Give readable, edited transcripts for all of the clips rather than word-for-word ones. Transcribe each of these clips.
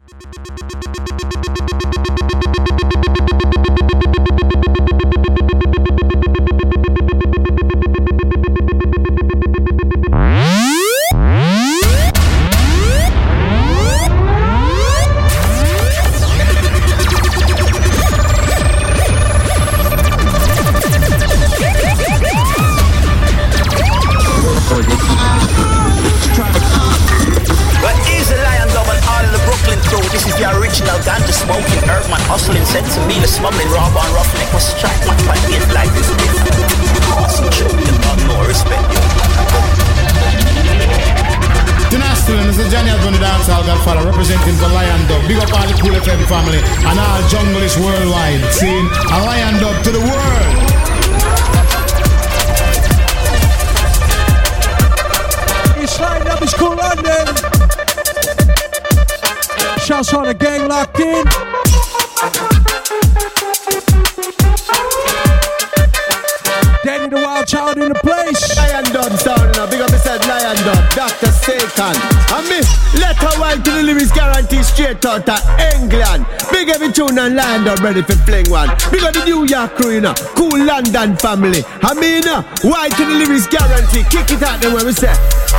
Out of England, big every tune and land up ready for fling one. Big up the New York crew, you know, cool London family. I mean, why to the lyrics guarantee? Kick it out there when we say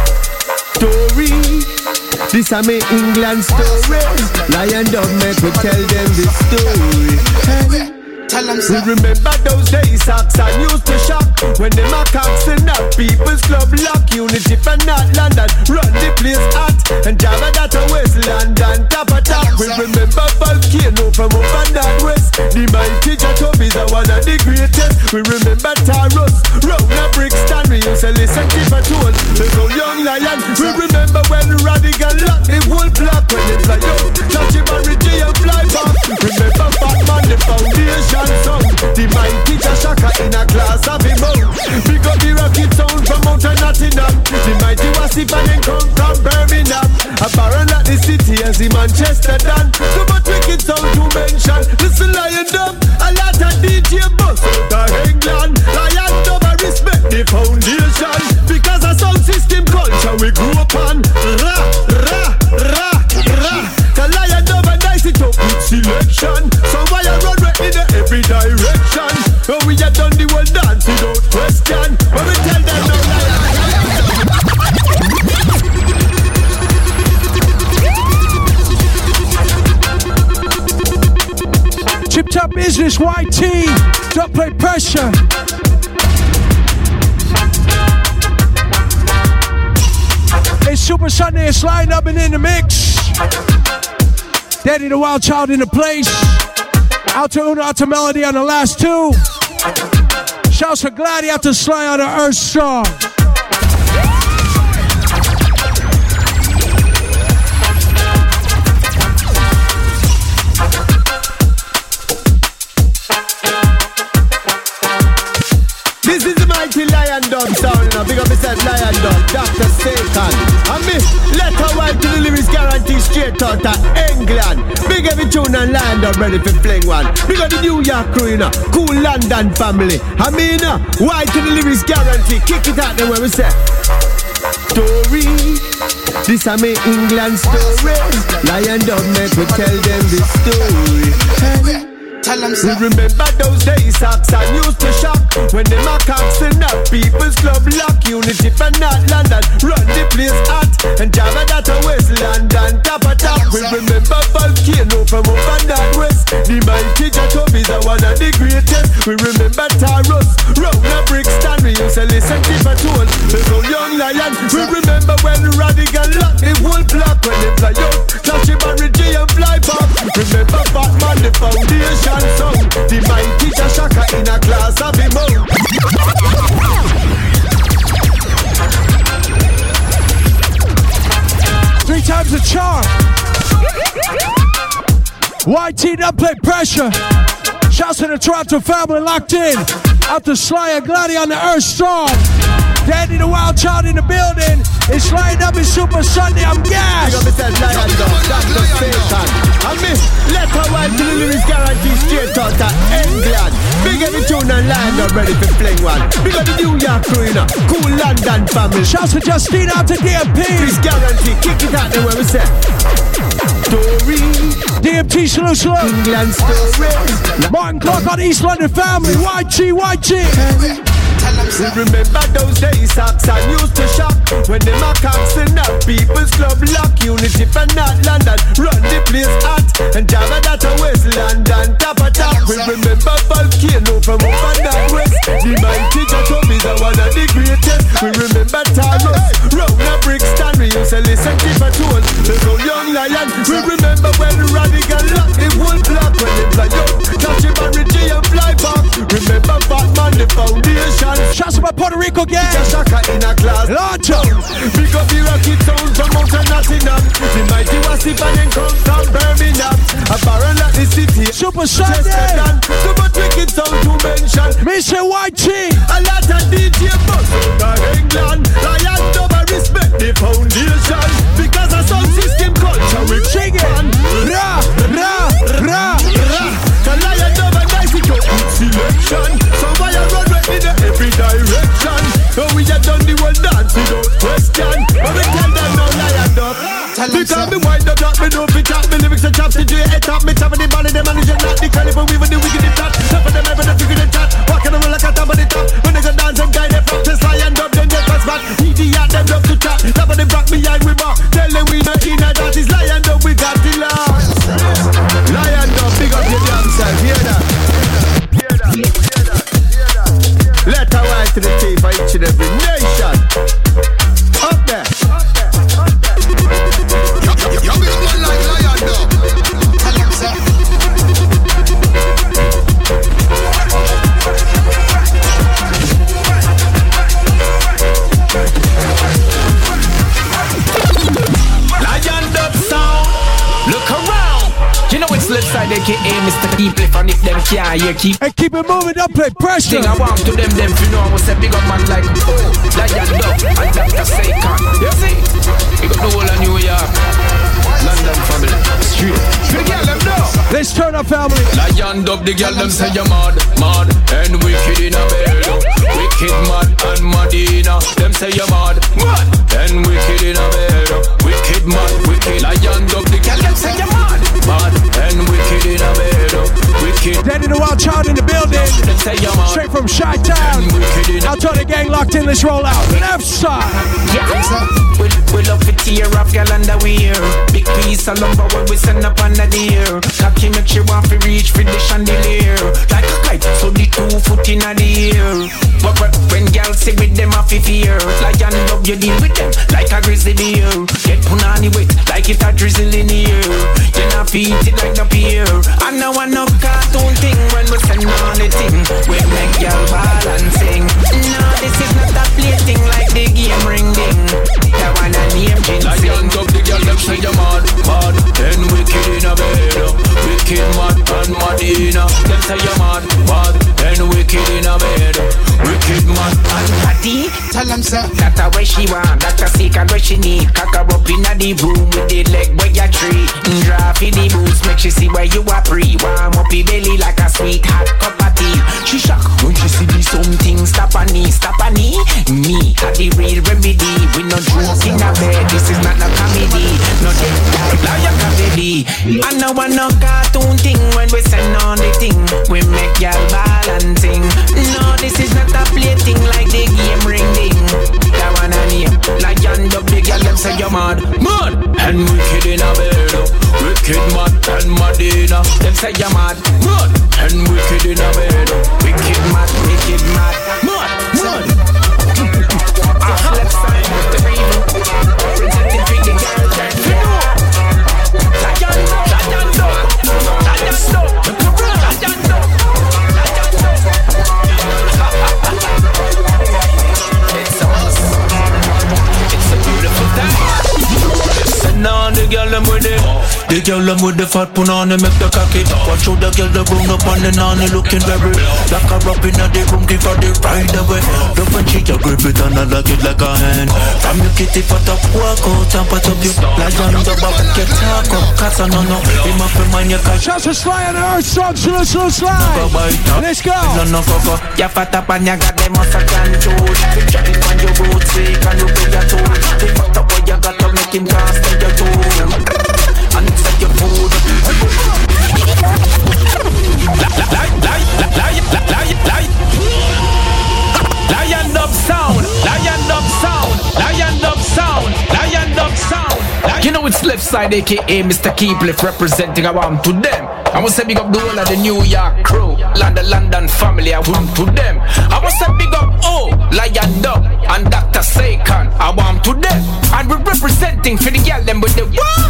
story. This is my England story. Lion Dub make we tell them this story. Hey. We remember those days, Saxon used to shock when the macaques and up people's club lock. Unity for North London, run the place hot. And Java that a West London, top of top. We remember Volcano from over Northwest. The mighty Jatobi's are one of the greatest. We remember Taros, Rona Brixton. We used to listen to Patrol, the old young lion. We remember when Radical locked the whole block. When they fly out, touch him and Richie and fly back. Remember Batman, the foundation song. The mighty Shaka in a class of him own. Big up the rocket sound from Mountain Nottingham. The mighty Wasif and come from Birmingham. A baron at the city as the Manchester done. Too much wicked sound to mention. Listen Lion Dub, a lot of DJ bus out of England. Lion Dub, I respect the foundation. Because a sound system culture we grew up on. Ra, ra, ra, ra. The Lion Dub and nice it up with selection. So why I run right in every direction? Oh, we have done the world dance without question. But we tell them no Lion. Chip Top Business, YT, don't play pressure. It's Super Sunday, it's lined up and in the mix. Daddy the Wild Child in the place. Out to Una, out to Melody on the last two. Shouts for Gladdy, out to Sly on the Earth Strong. This is the mighty Lion Dub sound, you know. Big up yourself, Lion Dub, Dr. Satan. And me, let her wipe to the lyrics guarantee straight out of England. Big every tune and Lion Dub ready for fling one. Big up the New York crew, you know, cool London family. I mean, why to the lyrics guarantee? Kick it out there when we say story. This is my England story. Lion Dub make we tell them this story. Hey. We remember those days, Saxon used to shock when the macaques and up people's club lock. Unity for North London, run the place hot. And Java that a West London, top of top. We remember Volcano from over Northwest. The mighty Jatobi's are one of the greatest. We remember Taros, Rona Brixton. We used to listen to Patrol, the old young lion. We remember when Radical locked the whole block. When they fly out, touch him and Richie and fly back. Remember Batman, the foundation song. The mighty Shaka in a class of him own. 3 times the charm. YT don't play pressure. Shouts to the Toronto family locked in. Out to Sly and Gladdy on the Earth Strong. Daddy the Wild Child in the building. It's lined up in Super Sunday. I'm gassed. Big up yourself, Lion Dub, Dr. Satan. And me, let her wipe to the lyrics guarantee straight out of England. Big every tune and Lion Dub ready for fling one. Big up the New York crew, you know, cool London family. Shouts to Justine out to DMP. This guarantee, kick it out there when we say story. DMT, salute. England stories. Martin Clark on East London family. YG. We remember those days, socks and used to shock. When the macaques in up, people's club lock. Unity for not London, run the place hot. And Java that a West London, top of top. We remember Volcano from over that west. The mighty Jacob is one of the greatest. We remember Taros, round a Brixton. We used to listen to Patrol. There's no young lion. We remember when Radical lock the whole block. When they fly up, touch him and Richie and fly back. Remember Batman, the foundation. Shouts about Puerto Rico gang. Shaka in a class. Launcher. Big up the rocket sound from Mountain Nottingham. The mighty Wasip and then come from Birmingham. A barrel at the city. Super Sunday. Too much wicked sound to mention. Mr. YG. A lot of DJ bust out of England. Lion never respect the foundation. Because a sound system culture we sing it. Ra. The lion never nice it up with selection. So why you run right in every direction? So we have done the world dance without question. But we tell them no lion up. Because me wind up, me know fi chat. Me lyrics and chops, the J head top. Me tapping the ball in the manager, not the caliber. We with the wicked in flat. Some of them ever the figure in chat. Walking around like a top of the top. When they go dance and guide, they practice lion up, then they pass back. Idiot, them love to chat. Top of them rock behind we back. Tell them we not in a that is lion up, we got the last. Lion up, big up your damn self, hear that? Let her rise to the tape for each and every nation. Up there. You big up one like lion dog. Tell him so. Lion dog sound. Look around. You know it's left side aka Mr. Keep Lift, and if them can't hear keep and keep it moving, don't play pressure. Thing I want to them you know I was a big up man like Lion Dub and Dr. Saycon. You see? We got the whole of New York, London family, straight. The girl them know. Let's turn up family. Lion Dub, the girl them say you're mad, and wicked in a bed. Wicked mad and Madina. Them say you're mad, and wicked in a bed. Wicked mad, wicked. Lion Dub, the girl them say you're mad, and wicked in a bed. Wicked. Daddy the Wild Child in the building. Straight from Chi-Town. Out to the gang locked in, let's roll out. Left side. Yeah, we love to tear off girl underwear. Big piece of lumber when we send up on the deer. Cocky make you want to reach for the chandelier. Like a kite, so the 2 foot in the air. But when girls say with them off fear. Lion Dub, you deal with them like a grizzly bear. Get punani wet like it a drizzle in the air. You not beat it like the pier. I know I know cartoon thing when we send on the thing. We make y'all balancing. No, this is not a play thing like the game ring ding. That one a name ginseng. Lion Dub, the girl them say you're mad, and wicked in a bed. Wicked mad and Madina. Them say you're mad, and wicked in a bed. Wicked mad and Patty, tell them so. That's a way she want, that's a secret where she need. Cock her up in the room with the leg where you tree. Drop in the boots, make she see where you are pre. Warm up your belly like a sweet hot cup of tea. She shock when she see the something. Stop a knee. Me, had the real remedy. We no joke in a bed, this is not a comedy. No dead guy, lion comedy. I know I no cartoon thing when we send on the thing. We make y'all balancing. No, this is not a play thing like the game ring ding. That one a name, Lion Dub, the girl them say you're mad, and wicked in a bed. Wicked mad and Madina. Them say you're mad, and wicked in a bed. Wicked mad. Left side of the river, presenting for the girl that you know. Lion It's us. It's a beautiful thing. Send on the girl them with it. The girl them with the fat punani make the cocky. Watch out the girl that round up on the nanny looking very. Lock her up in the room, give her the ride away. Love when she a grip it and I like it like a hand. From your kitty fat up, walk out and pat up you. Lion Dub up, get talk up, cause I know him up in mind you catch. Shouts to Sly and our song, Slide. Let's go. You fat up and you got them muscle control. You drop it on your road, say can you pay your toll? The fat up what you got to make him cast on your toe. And set your food. Southside, aka Mr. Keepliff, representing I want to them. I want to say big up the whole of the New York crew, London family, I want to them. I want to say big up Lion Dub and Dr. Sakan, I want to them. And we're representing for the girl them with the what?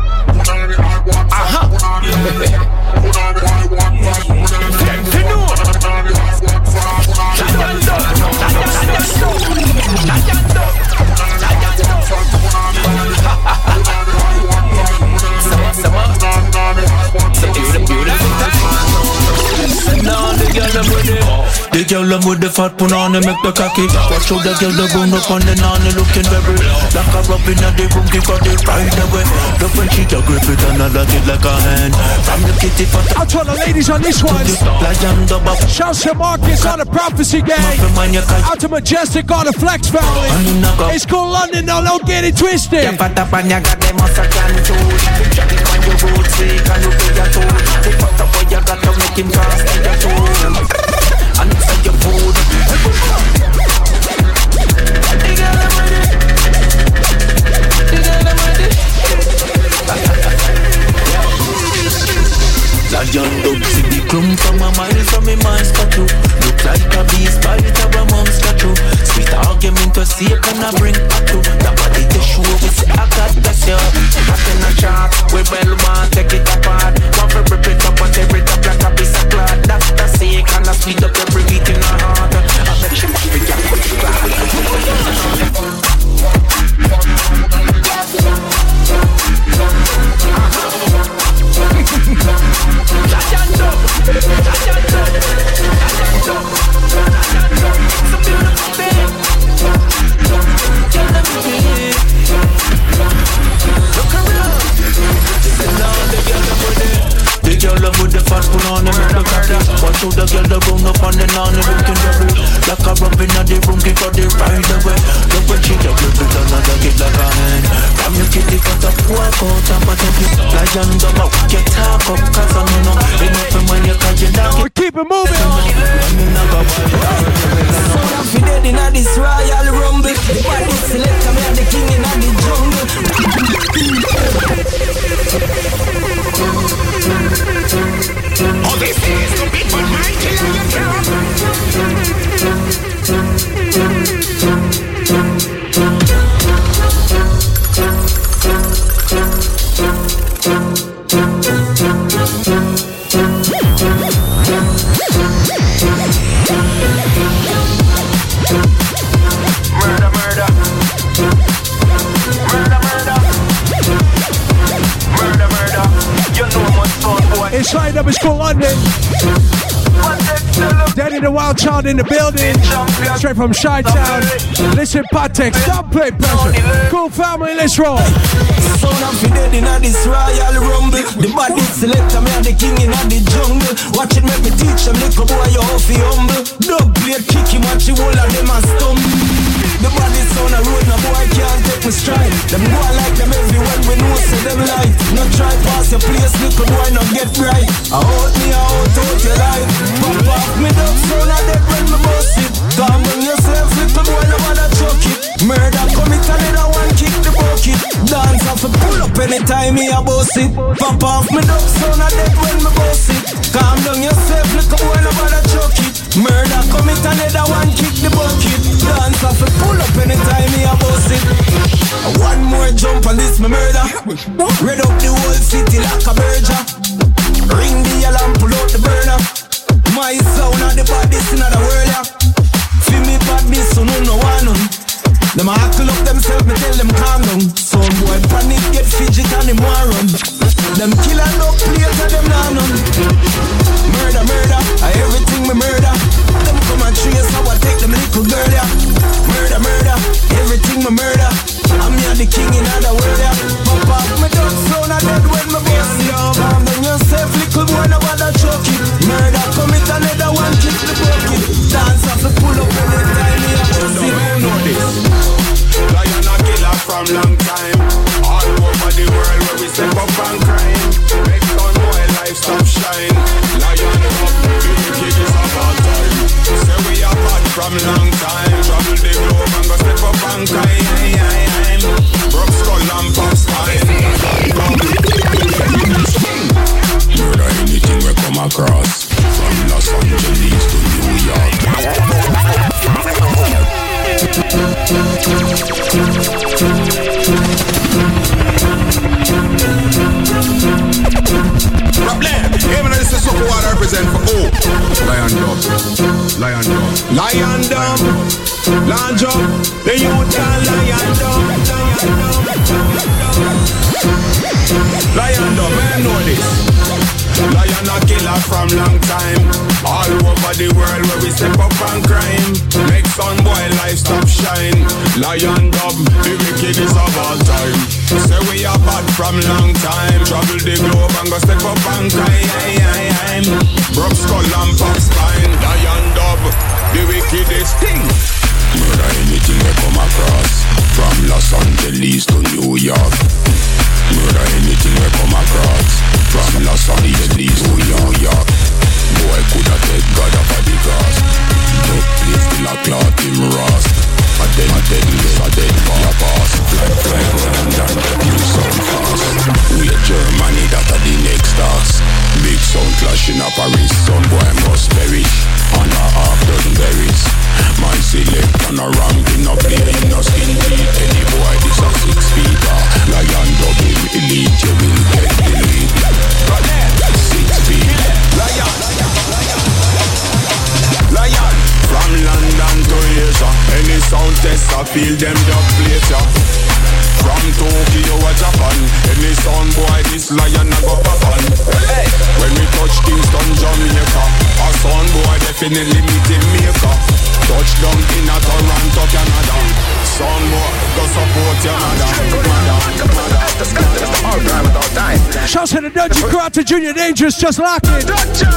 The girl with the fat punani make the cocky. Watch out the girl the grown up on the nanny looking very like a rub in the room, kick out the right away. The when she a grip it and I like it like a hand. From the kitty for I'll tell the ladies on this one. Shouts to Marcus on the Prophecy Gang. Out to Majestic on the Flex family. It's cool London, no, don't get it twisted. And it's like your food. Lion dog see the clump from a mile from a man's statue. Look like a beast bite of a monster too. Sweet argument to see can I bring back to the body to show we say I got this yo. Back in a chart, we well want take it apart. One for rip it up and tear it up like a piece of cloth. That's the sake and I speed up every beat in our heart. I make sure we get the girl with the fat punani make the cocky. Watch out the girl the grown up on the nanny looking very like a rub in the room, kick out the right away. The when she a grip it and I like it like a hand. From the kitty cut up, walk out and put up your lion dog out. Get talk up cause I know enough for money cause you like it. We keep it moving. So I'm dead in this royal rumble. The body select me and the king in the jungle. All this is to be for my Inside up is for London. Daddy the Wild Child in the building. Straight from Chi-Town. Listen, Patek, don't play pressure. Cool family, let's roll. Son of a dead in this royal rumble. The body selector, me and the king in the jungle. Watch it make me teach them, little boy, you off the humble. Dog blade kick him, watch you all of them a stumble. The body son a road, no boy can't take me stride. Them go like them everywhere, we know say them lie. No try pass your place, little boy, no get right. I hold me out your life. Pop off me dog, son a dead when me bust it. Calm on yourself, little boy, no bother chuck it. Murder commit another one, kick the bucket. Dance off a pull up anytime me a boss it. Pop off me dog, son a dead when me bust it. Calm down yourself, little boy, no bother chuck it. Murder commit another one, kick the bucket. Dance off a pull up anytime me a boss it. One more jump on this me murder. Red up the whole city like a burger. Ring the alarm, pull out the burner. My sound and the baddest in the world, yeah. Feel me badness, so no one on. Them a hackle up themselves, me tell them calm down. Some boy panic, get fidget and them want run. Them killer dog players and them not none. Murder, murder, everything me murder. Them come and trace how I take them little girl, yeah. Murder, murder, everything me murder. I'm here the king in the world, yeah. Pop off me dog, sound a dead when me bust it. Calm down yourself, little boy, no bother choke it. Murder, commit another one, kick the bucket. Dance off the pull up anytime me a bust it. Know this. Lion a killer from long time. All over the world where we step up and crime. Make some boy life stop shine. Lion up, the biggest of all time. Say we are bad from long time. Travel the globe and go step up and crime. Broke skull and pop spine. Lion dub. Lion dub. Lion dub. Lion dub. The youth are lion dub. Lion dub. Man know this. Lion a killer from long time. All over the world where we step up and crime. Make some boy life stop shine. Lion dub, the wickedest of all time. Say we are bad from long time. Travel the globe and go step up and cry. Broke skull and pop spine. Lion dub, the wickedest thing. Murder anything we come across. From Los Angeles to New York. Murder anything we come across. From Los Angeles to New York. Boy coulda take God off of the cross. No place till a clot him rust. A dead list, a dead pass. Fly around and you sound fast. We a Germany that are the next stars. Big sound clash in a Paris. Some boy must perish. On a half dozen berries. Man select on a rank in a play in a skin deep. Any boy this a 6 feet. Lion double elite, you will get delete. 6 feet. Lion. From London to Asia. Any sound test I feel them dub plate ya. From Tokyo or Japan. Any sound boy this lion a go for fun. When we touch Kingston, Jamaica, a sound boy definitely meet him maker. Touchdown in a Toronto, Canada. Sound boy go support your mother. Shouts to the Dungeon crew, out to Junior Dangerous, just locked in.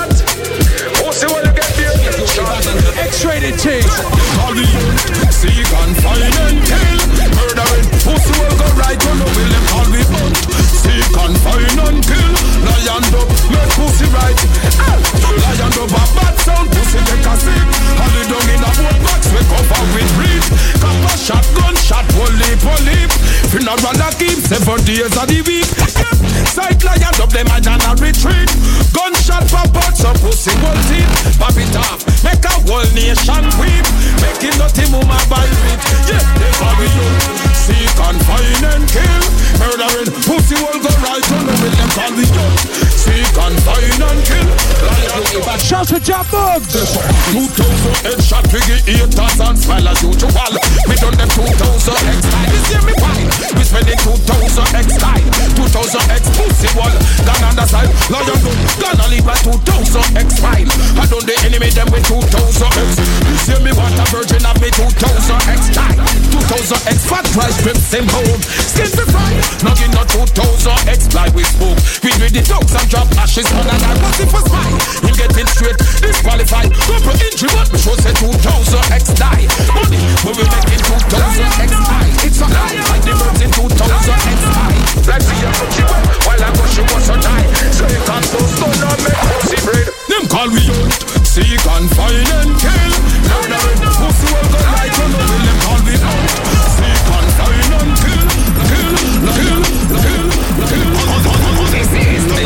X-rated team. Seek and find and kill. Murdering pussy will go right on the will them call we hunt. Seek and find and kill. Lion dub, make pussy right. Lion dub a bad sound, pussy take a sick. Holly down in a boat box, we cover with breed. Copper shot, gunshot, polyp. Funeral a keep 7 days of the week. Sight lion dub, them a jana retreat. Gunshot for butts, so pussy will teeth. Pop it off, make a whole nation weep. Make it nothing move my bite. Yeah, they call me you. Seek and find and kill. Murdering pussy will go right on the will them call me you. Seek and find and kill. Shouts to John Bugs. 2000 headshot figure 8,000 smile as usual. We done them 2000 X time. You see me why? We spending 2000 X time. 2000 X pussy wall. Gone on the side. Lion gun. Gonna leave by 2000 X file. I done the enemy them with 2000 X. You see me what a virgin of me 2000 X time. 2000 X fat price grip same home. Skin to fry. Nothing not 2000 X fly with smoke. We do the dogs and drop ashes on and I was it for spy. Him getting straight disqualified. Couple injury but we should say 2000 X die. Money when we making 2000 X high. It's a lie. Like the birds in 2000 X high. Like see a pussy wet while I go she was so die. So you can't post on or make pussy bread. Them call we out. Seek and find and kill. Murdering pussy will go right on the will them call we out. Seek and find and kill. This is the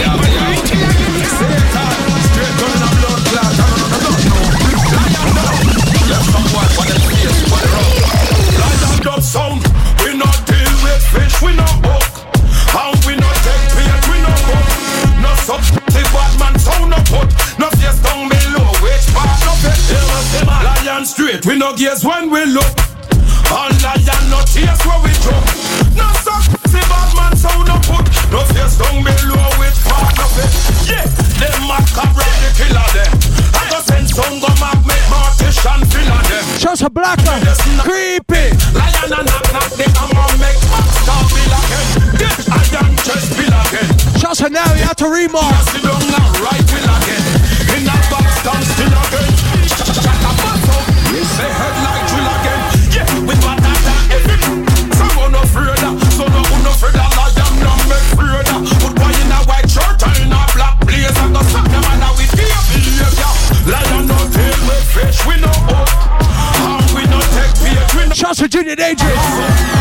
straight on a blood clot. Lion dub. Left from what the face for the rock. Lion dub sound. We not deal with fish, we not hook. And we not take bait, we not hook. No substitute bad man sound no put. No face down below, which part of it? Lion straight, we no gaze when we look. And lion no tears where we jump. No substitute bad man sound no put. No face down below, which part of it? Yeah, them macabre the killer them. I go send some go mag make mortician filler them. Shouts to Blacker, creepy. Lion and knock they come on make monster bill again. Get iron chest bill again. Shouts to Navi, out to Remar. Sit down and right bill again. In that box down still again. Shut up, say head like drill again. Yeah, with what that everything. Someone afraid of, so no one afraid of. Lion no make afraid of. Put one in a white shirt and in a black blazer. Go suck them and now we fear behavior. Lion no tail with fish, we no hook. And we no take bait, we no. Shouts to Junior Dangerous.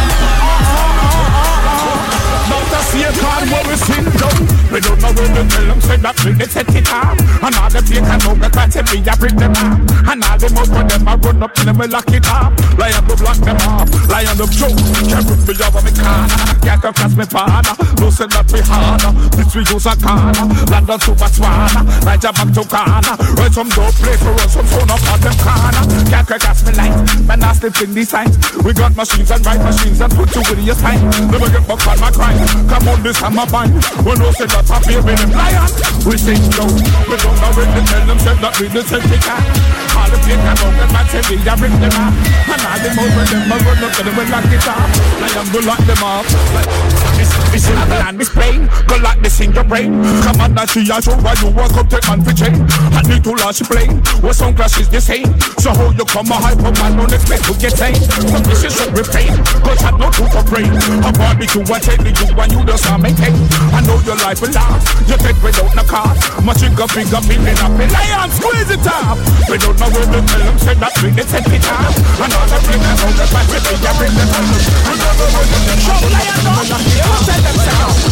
Not a see a card where we sing down. We don't know when to tell them them say that we set it up. And all them take and over can't say me a bring them up. And all them out for them I run up and them lock it up. Lion to block them off, lion to joke. Can't put me over me corner, can't come cross me partner. No say that we harder, this we use a corner. London to Botswana, Niger back to Ghana. Right some dope place for us, some phone up on them corner. Can't cross me line, man I slip in these signs. We got machines and right machines and put you with your sign. Never get back on my crime, come on this hammer bind. We no say that I feel with them lion. We sing down, we don't know when they tell them say that we the same thing. All the people know that man say we a bring them up. And all the most of them are run up to them and lock it up. Lion go lock them up. This is the land is plain, go lock this in your brain. Come on, that's the show why you walk up take man for chain. I need to launch a plane, where some clashes the same. So how you come a hyper man, don't expect to get sane. Some dishes should repain, cause I know to for brain. A barbecue, I take the you and you just can't maintain. I know your life will last, you take without no car. Much bigger, feeling up in lion, squeeze it up. We don't know where to tell them, say that we did set it up. And all the bring them out, the back with me, I bring them out. And all the way to the show, lion, tell them, say out.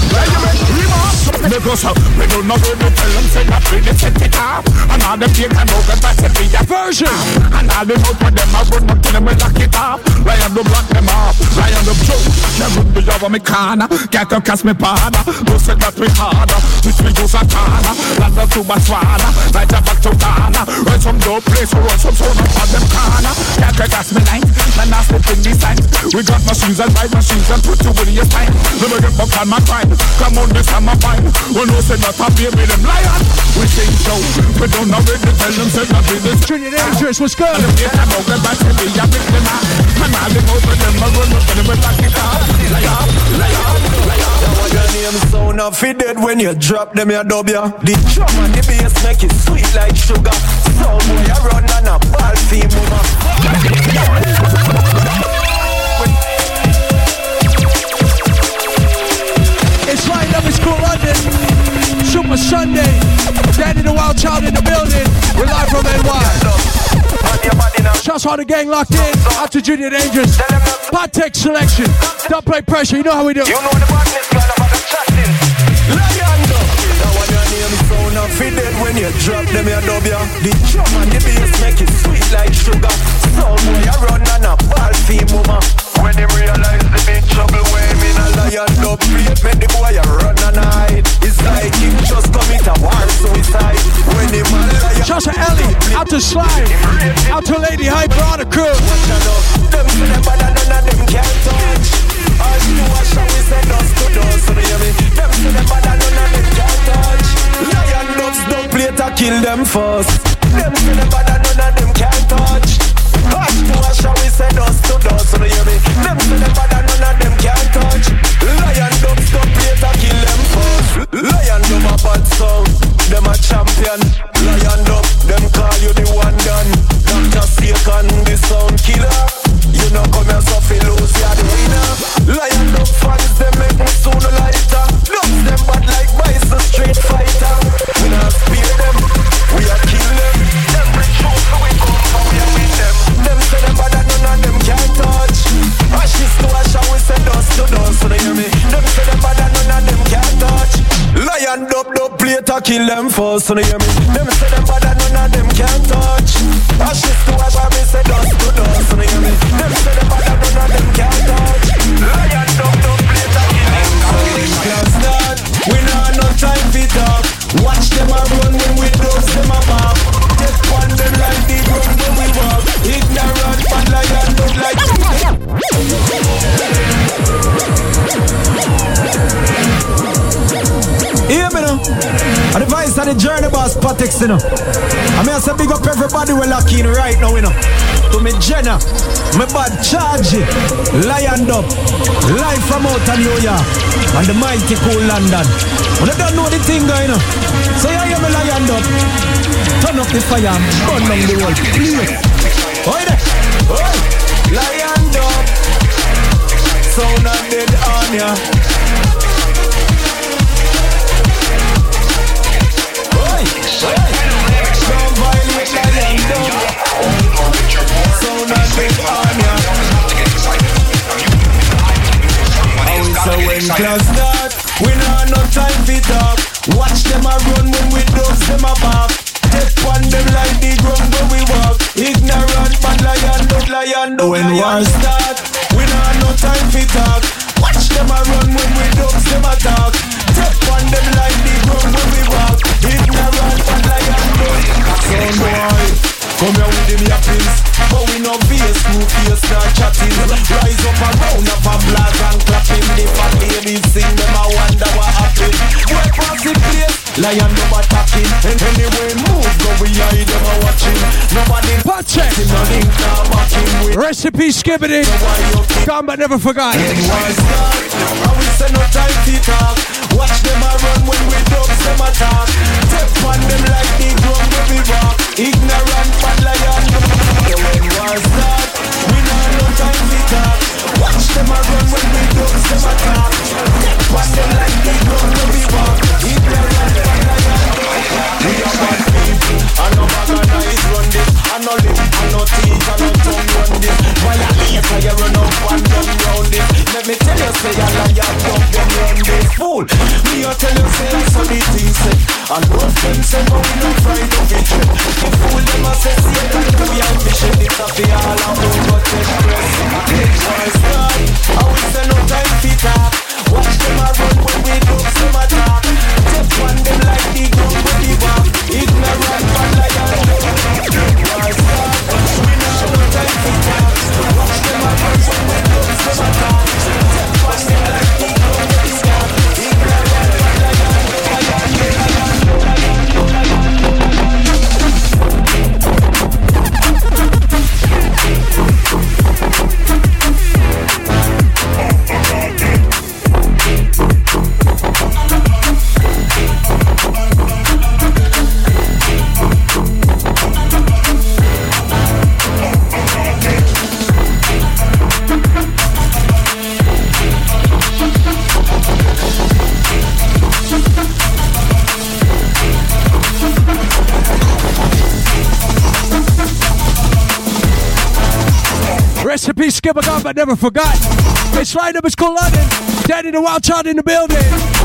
We don't know where to tell them, say that we did set it up. And all the big and out, the back with me, a version. And all the out for them, I run up to them and lock it up. Lion, to block them off, lion, to joke. Can't put me over me corner, can't come cast me partner. Don't say that we harder, this we go Sakana. London to Botswana, Niger back to Ghana. Right some dope place, we run some phone up on them corner. Can't gas me line, man I slip in these signs. We got machines and right machines and put you with your time. Never get back on my crime, come on this time my fine. We no say that I be with them lion. We sing so, we don't know where to tell them, say that we this. Trinity Dangerous, what's good? And the place I know them back to me, I bring them out. And all the most of them, I run up to them and lock it up. Your name sound off it dead when you drop them your dub ya. The drum and the bass make it sweet like sugar. Sound boy you run on a ball team mama. It's lined up, it's cool London. Super Sunday. Danny the Wild Child in the building. We're live from NY. Shouts all the gang locked in. Out to Junior Dangerous. Patek selection. Don't play pressure, you know how we do. You know the badness kind of the chatting. Lion up. Now when your name sound off it dead when you drop them your dub ya. The drum and the bass make it sweet like sugar. Sound boy you run on a ball team mama. When they realize the big trouble where him in a lion dub plate, make the boy you run and hide. It's like him just commit a war suicide. When him a lion. Shouts to Ellie, out to Slime, out to Lady Hype, all the crew. Them to them but none of them can't touch. All you watch how we say dust to dust, so you hear me? Them to them but none of them can't touch. Lion dubs don't play to kill them first. Them to them but none of them can't touch. All you watch how we say dust to dust, so you hear me? Them to them but none of them can't touch. Lion dubs don't play to kill them first. Lion dub a bad sound, them a champion. Lion dub, them call you the one done. Dr. Sakan, the sound killer. You know come here so fi lose, you're the winner. Lion dub fans, them make me sooner lighter. Dubs them bad like Bison Street Fighter. We not spear them, we are kill them. Every show so we come from we are with them. Them say them bad and none of them can't touch. Ashes to ash and we say dust to dust, so they hear me. Them say them bad and none of them can't touch. Lion dub play to kill them first, so they hear me. Them say them bad and none of them can't touch. Ashes to ash and we say dust to dust, so they hear me. Them say them bad and none of them can't touch. Lion dub play to kill them first. Class that, we not no time for talk. Watch them a run when we dubs them a pop. Take one them like the ground when we walk. Ignorant bad lion dub like. Hear me now. And the voice of the journey boss Patek, you know. I mean I say big up everybody we're locking right now, you know. To me Jenna, my bad charge, Lion Dub, live from out of New York, and the mighty cool London. And I don't know the thing, you know. So you hear me Lion Dub. Turn up the fire and burn down the wall, please. Oi there, oi, Lion Dub. Sound of dead on ya. Don't violate Lion Dub. Sound of dead on ya. So when class start, we not no time for talk. Watch them a run when we dubs them a back. Take on them like the drum when we walk. Ignorant bad lion, dub when war start. We not no time for talk. Watch them a run when we dubs them a talk. Take on them like the drum when we walk. Ignorant bad lion, dub. Son boy, come here with them yappings. But we no face, no face, not chatting. Rise up and round up and blast and clapping. The fat ladies sing them, I wonder what happened. Where pass the place, lion no attacking. And anyway move, go we hide them a watching. Nobody check. Recipe Skibbity. Gone but never forgot. I will say no time to talk. Watch them a run when we dubs them attack. Step on them like the drum when we rock. Ignorant bad lion. When was that? We know no time to talk. Watch them a run when we dubs them attack. Step on them like the drum when we rock. Ignorant bad lion. We are bad people. I know organize run this. I know lip, I know teeth, I know tongue run this. While I later you run up and down round this. Let me tell you say I lie, I don't them run this. Fool, me I tell you say I saw the things said. And love them say but we not fried of it. The fool them a say see I can do your vision. It's a fee all of them but express. Boys start, I will say no time to talk. Watch them a run when we do some attack. Step on them like the gun when we walk. Ignorant bad lion. Boys start, we not no time to talk. Watch them a run when we do some attack. Step on them like the gun when we walk. Ignorant bad lion. Recipe Skipper gone but never forgot. It's right up, it's called London. Daddy the Wild Child in the building.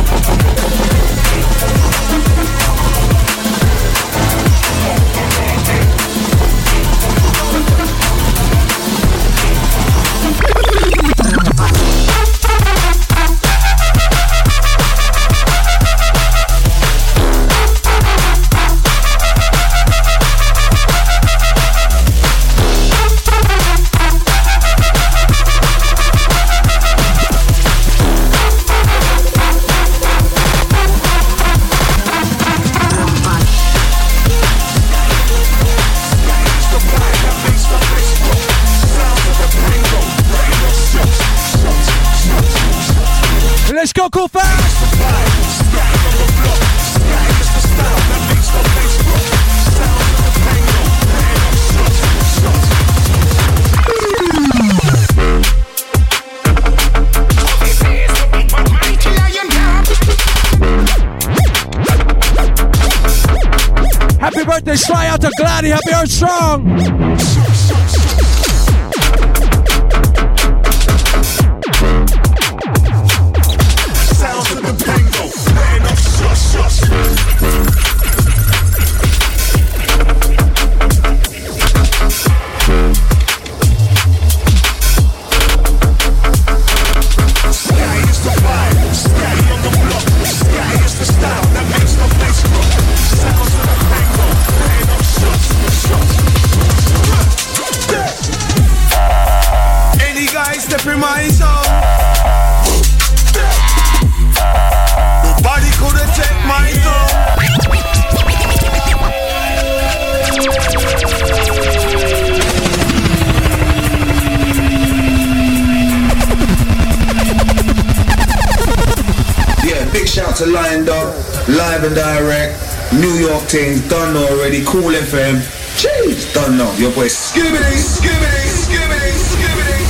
Let's go cool fast. Happy birthday, Sly out to Gladdy. Happy Earth Strong. To Lion Dog, live and direct, New York things, done know already, Cool FM, jeez, done know, your boy Skibbity, Skibbity, Skibbity, Skibbity,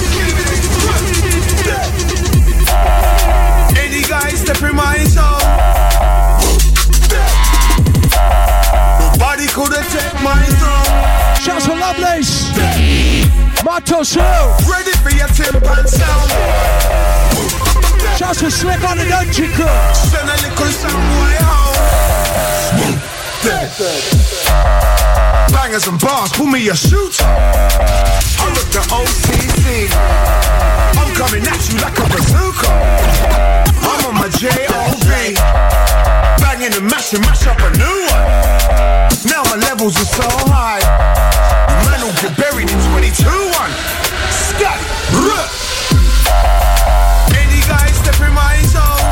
Skibbity. Any guys step in my zone. Nobody could have take my zone. Shouts for Lovelace, Mato Show. Ready for your timpan sound. Shouts for Slick on the Dungeon Crew. Send a little sound boy home. Bangers and bars, pull me a shooter. I look the OCC. I'm coming at you like a bazooka. I'm on my J.O.B. Banging and mash up a new one. Now my levels are so high. Man will get buried in 22-1. Scat. Any guy step in my zone.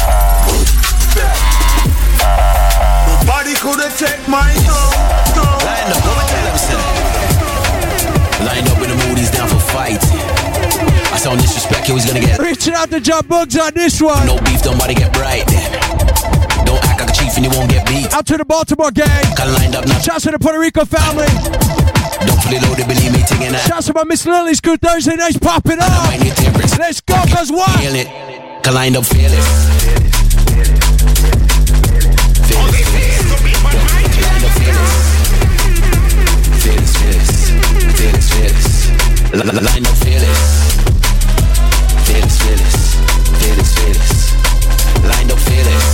Nobody could have take my zone. Line up, what tell them say? Line up with the moodies down for fighting. I sound disrespect, you was gonna get reaching out to John Bugs on this one. No beef, nobody get bright then. Don't act like a chief and you won't get beat. Out to the Baltimore gang. Can lined up now. Shouts to the Puerto Rico family. Don't fully loaded, believe me, taking that. Shouts to my Miss Lily's crew Thursday nights popping up. Let's go, cause what? Feel it. Can lined up, feel it. Line up, feel it. Line up, feel it.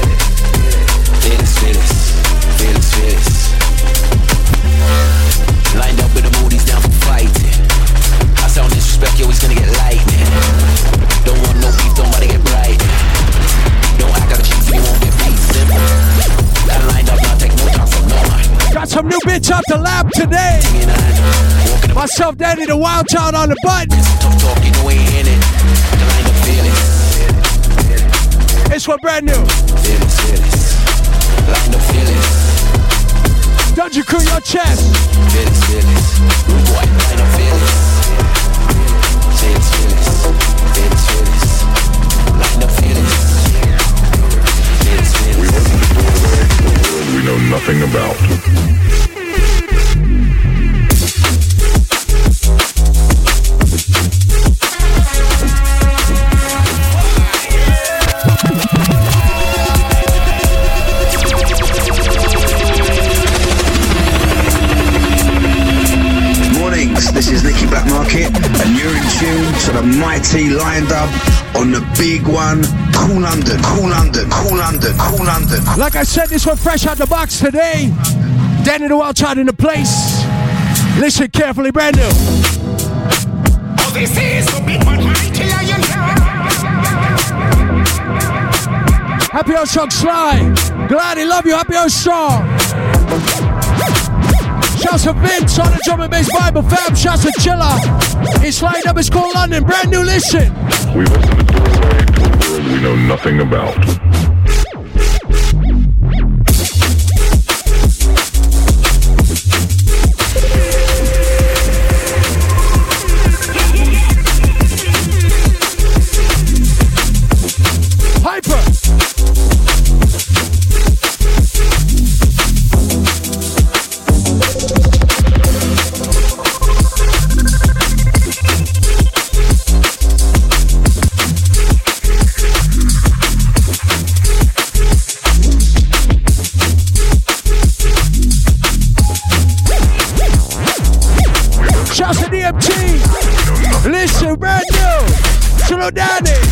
Lined up with the moodies down for fighting. I sound disrespect, you always gonna get lightning. Don't want no beef, don't wanna get bright. Don't act like a chief, you won't get beat. Simple. Got lined up, now take no time from no one. Got some new bitch out the lab today. Myself, Danny the Wild Child on the button. Tough talk, you know we ain't in it. The line up, feel it. It's one brand new. Feel it. Line up, feel it. Don't you crew your chest. Feel it. Rude boy, line up, feel it. Feel it. Line up, feel it. We open the doorway to a world we know nothing about. This is Nicky Black Market, and you're in tune to the mighty Lion Dub on the big one. Cool London. Like I said, this one fresh out the box today. Danny the Wild Child in the place. Listen carefully, brand new. Oh, this is the big one, mighty Lion Dub. Happy on Strong Sly. Glad he love you. Happy on Strong. Shouts to Vince on the drum and bass Bible fam. Shouts to Chilla. It's lined up, it's called London. Brand new, listen. We've opened the doorway to a world we know nothing about. Hyper. Listen, brand new. Slow down it.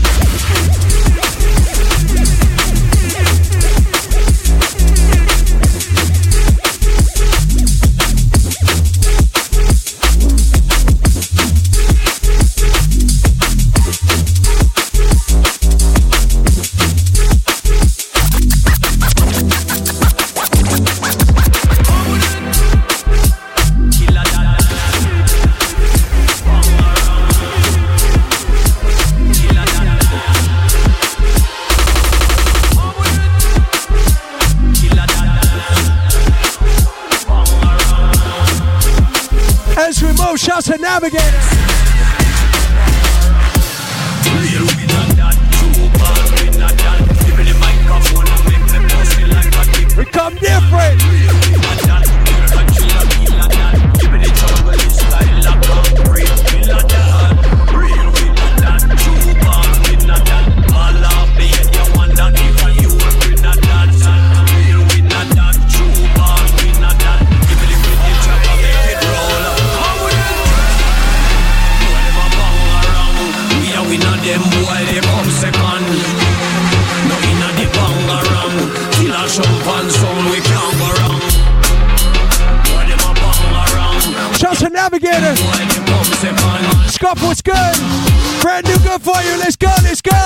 Shouts to Navigator. We come different. Navigator. Scuff, what's good? Brand new good for you. Let's go, let's go.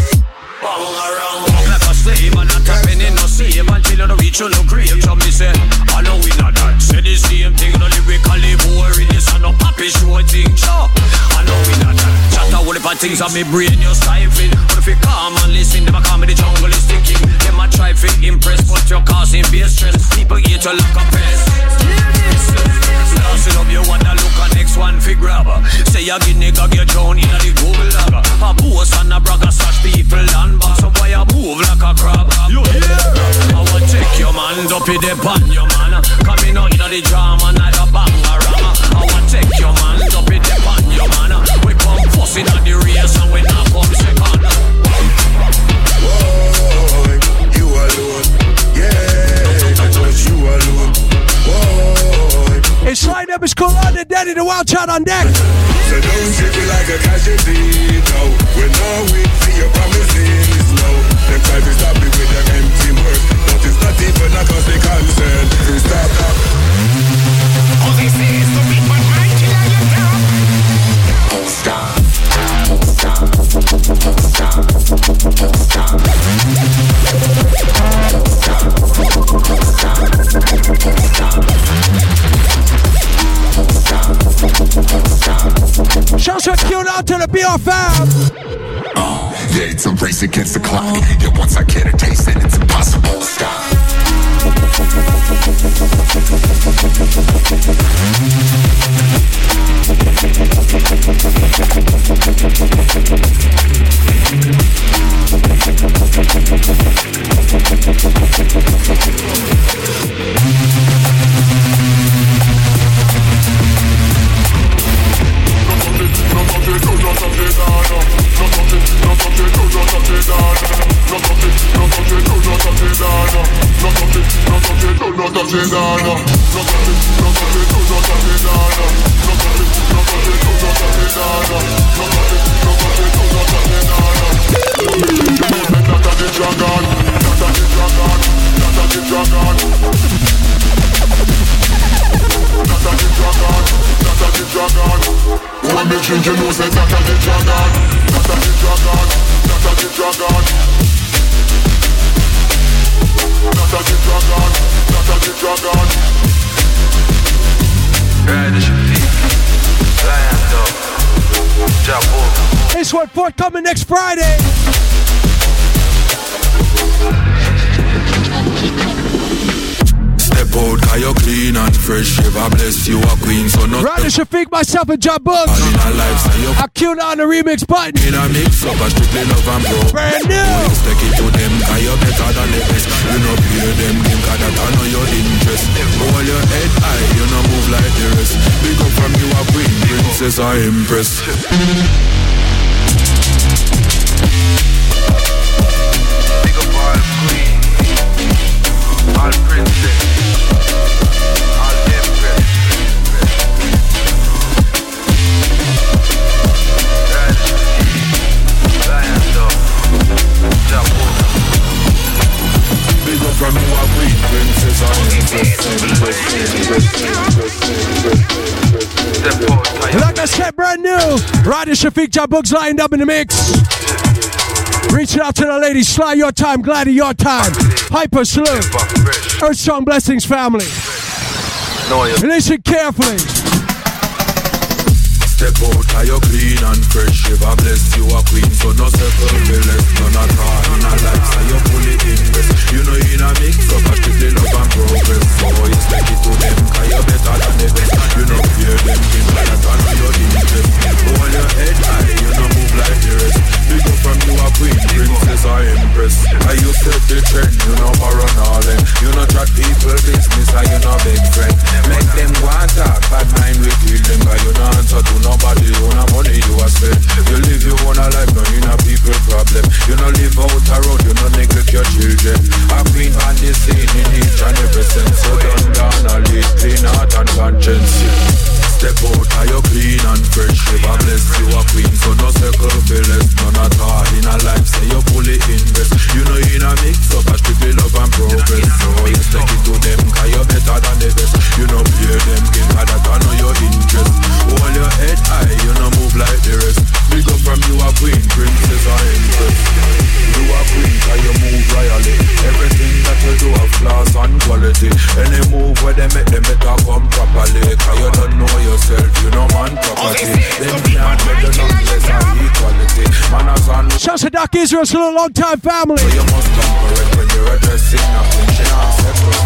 Like a slave and not tapping in no save until you reach your no grave. So me say, I know we not that. Say the same thing, no lyrically boring. This and no papi show thing. Sure, I know we not that. Chat a whole heap of things on me brain, you're stifling. But if you calm and listen, them a call me the jungle is sticking. Them a try to impress, but you're causing base stress. People hate you like a pest. Lost it up, you wanna look at next one fi grab. Say you get nigga get drowned in the Google logger. A boss and a bragger slash people and boss. So why you move like a crab? You hear? I want take your man, up in the pan your man. Coming out in the drama, not a bangarama. I want take your man, up in the pan your man. We come first in the race and we not come second. Boy, you alone, yeah, just you alone. Boy, it's Slide Up, it's cool on the Daddy the Wild Child on deck. So don't treat me like a casualty, no. We're not wait for your promising is low. Them try to stop me with their empty words, but it's not even a cause they concern. So stop that. All they say is to beat my mind till I get down. Don't stop. Don't stop. Don't stop. Don't stop. Shouts are queued out to the BR fam. Yeah, it's a race against the clock. Yeah, once I get a taste, then it's impossible to stop. This one forthcoming next Friday. Step out, cause you're clean and fresh. Ever bless you a queen, so not Ryder Shafiq, myself, and John Book. I queued on the remix button. In a mix up, a strictly love and bro. Brand new. Always take it to them, cause you're better than the best. You know play them game, cause that I know your interest. Hold your head high, you know move like the rest. Big up from you a queen, princess or empress. Big up all queen, all princess, all empress. Lion dog, Jabu. Big up from you a queen, princess or empress. Like I said, brand new. Ryder Shafiq, John Book's lined up in the mix. Reaching out to the ladies, Sly your time, Gladdy your time. Hyper Salute, Earth Strong Blessings family. Listen carefully. Step out, cause you're clean and fresh. Ever bless you a queen, so no circle be less. None at all in a life, so you pull it in best. You know in a mix up, a strictly love and progress. So you take it to them, cause you're better than the best. You know fear them, things like that, I know you're interest. Hold your head high, you know move like the rest. Big up from you a queen, princess or empress. I you set the trend, you know paranoid. You know track people business, and you know big friend. Make them want talk, bad mind we kill them. Cause you know answer to nobody, you know money you a spend. You live your own life, no you know people problem. You know live out a road, you know neglect your children. A queen on the scene in son quality. Any move where they make them better come properly. Cause you don't know yourself, you know man property. Them can't get the numbers and equality. Man a son. Shouts to Doc Israel, still a long time family. So you must come correct when you're addressing nothing. She not separate.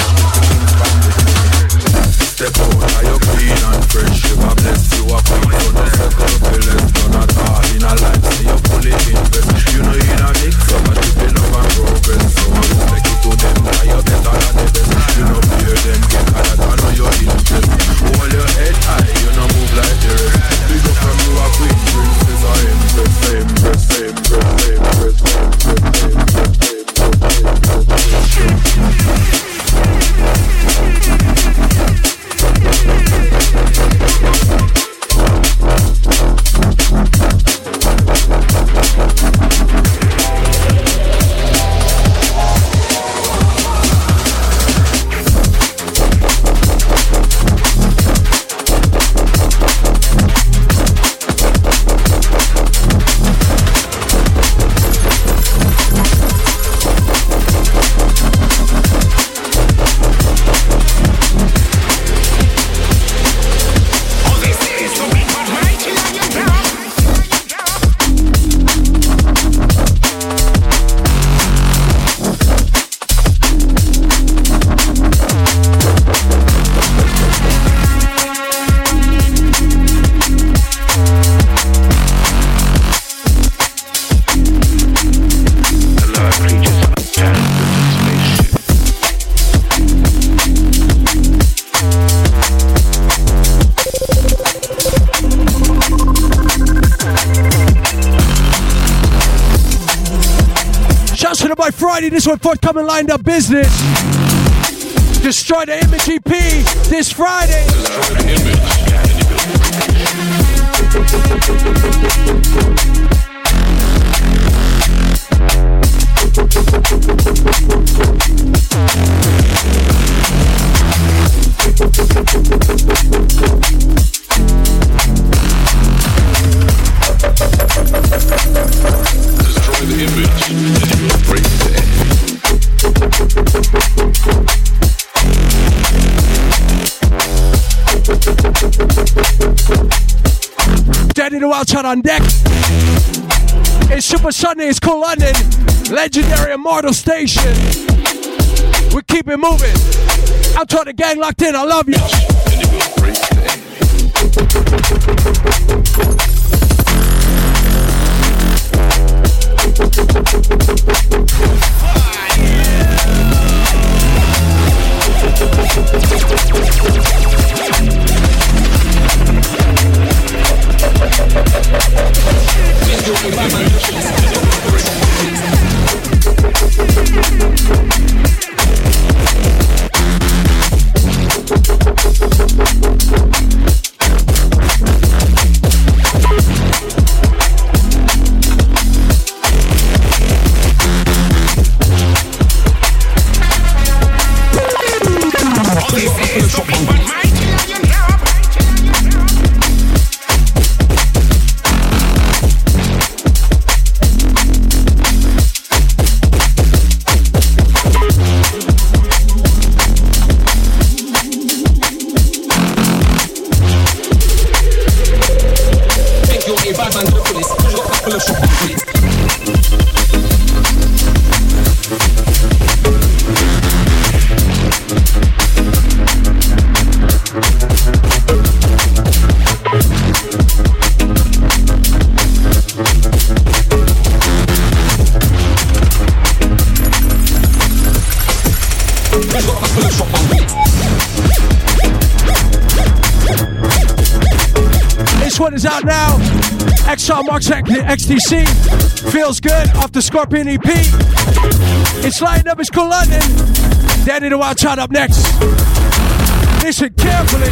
Step out, now you're clean and fresh. You God bless you, a queen. So no second feelings, none at all in a life. See you fully invest. You know you not mix up, but you feel love and progress. So I respect you to them, now you're better than the best. You know fear them, get higher than all your interest. Hold your head high, you know move like the rest. Big up from you, a queen, princess, or empress, empress, empress, empress, Friday, this one forthcoming lined up business. Destroy the Image EP this Friday. Destroy the Image. Daddy the Wild Child on deck. It's Super Sunday, it's Cool London. Legendary Immortal Station. We keep it moving. Out to the gang locked in, I love you. This one is out now. XR Marks XTC. Feels good off the Scorpion EP. It's lined up, it's Cool London. Daddy the Wild Child up next. Listen carefully.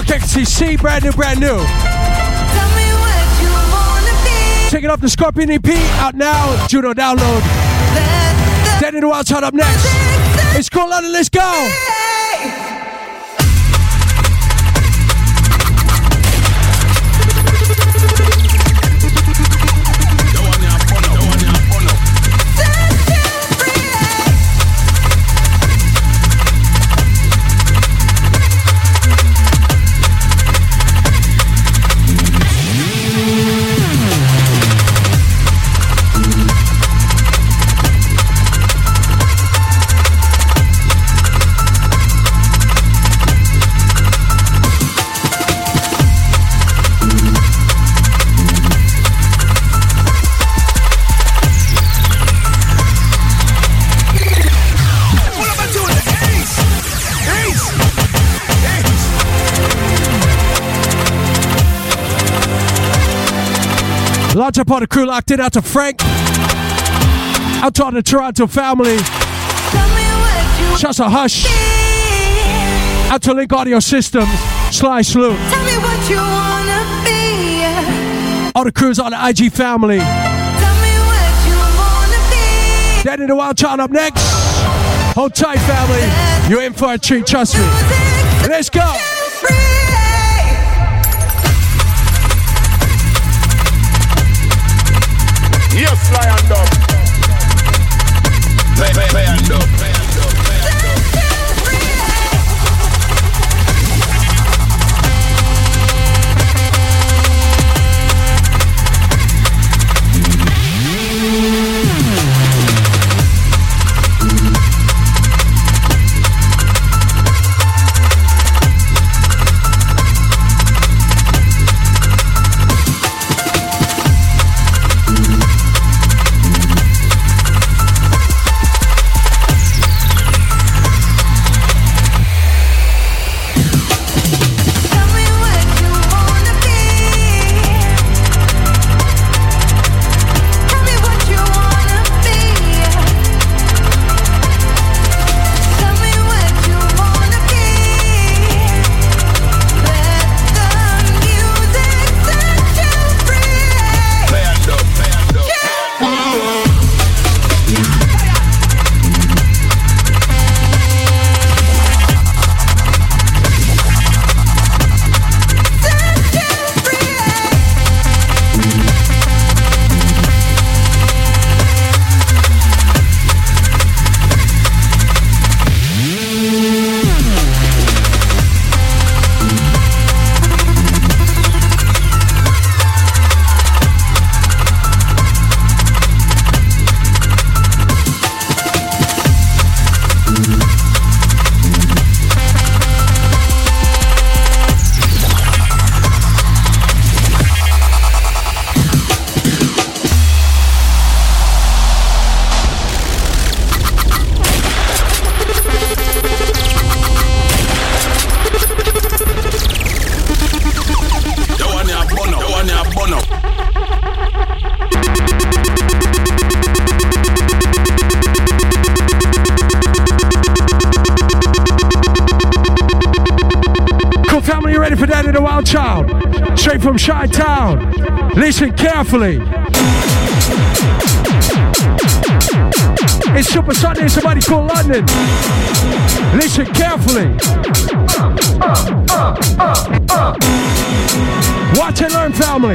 KCC, brand new. Take it up the Scorpion EP, out now. Juno download. Dead in the Wild Child up next. It's Cool London, let's go. Large up on the crew locked in, out to Frank, out to all the Toronto family, shouts to Hush, out to Link Audio Systems, Sly Salute, Tell me what you wanna be. all the crews on the IG family. Tell me what you wanna be. Dead in the Wild Child up next. Hold tight, family. You're in for a treat, trust me. Let's go. Yes, Lion Dub. Play and dub. Child, straight from Chi-Town. Listen carefully. It's Super Sunday, somebody call London. Listen carefully. Watch and learn, family.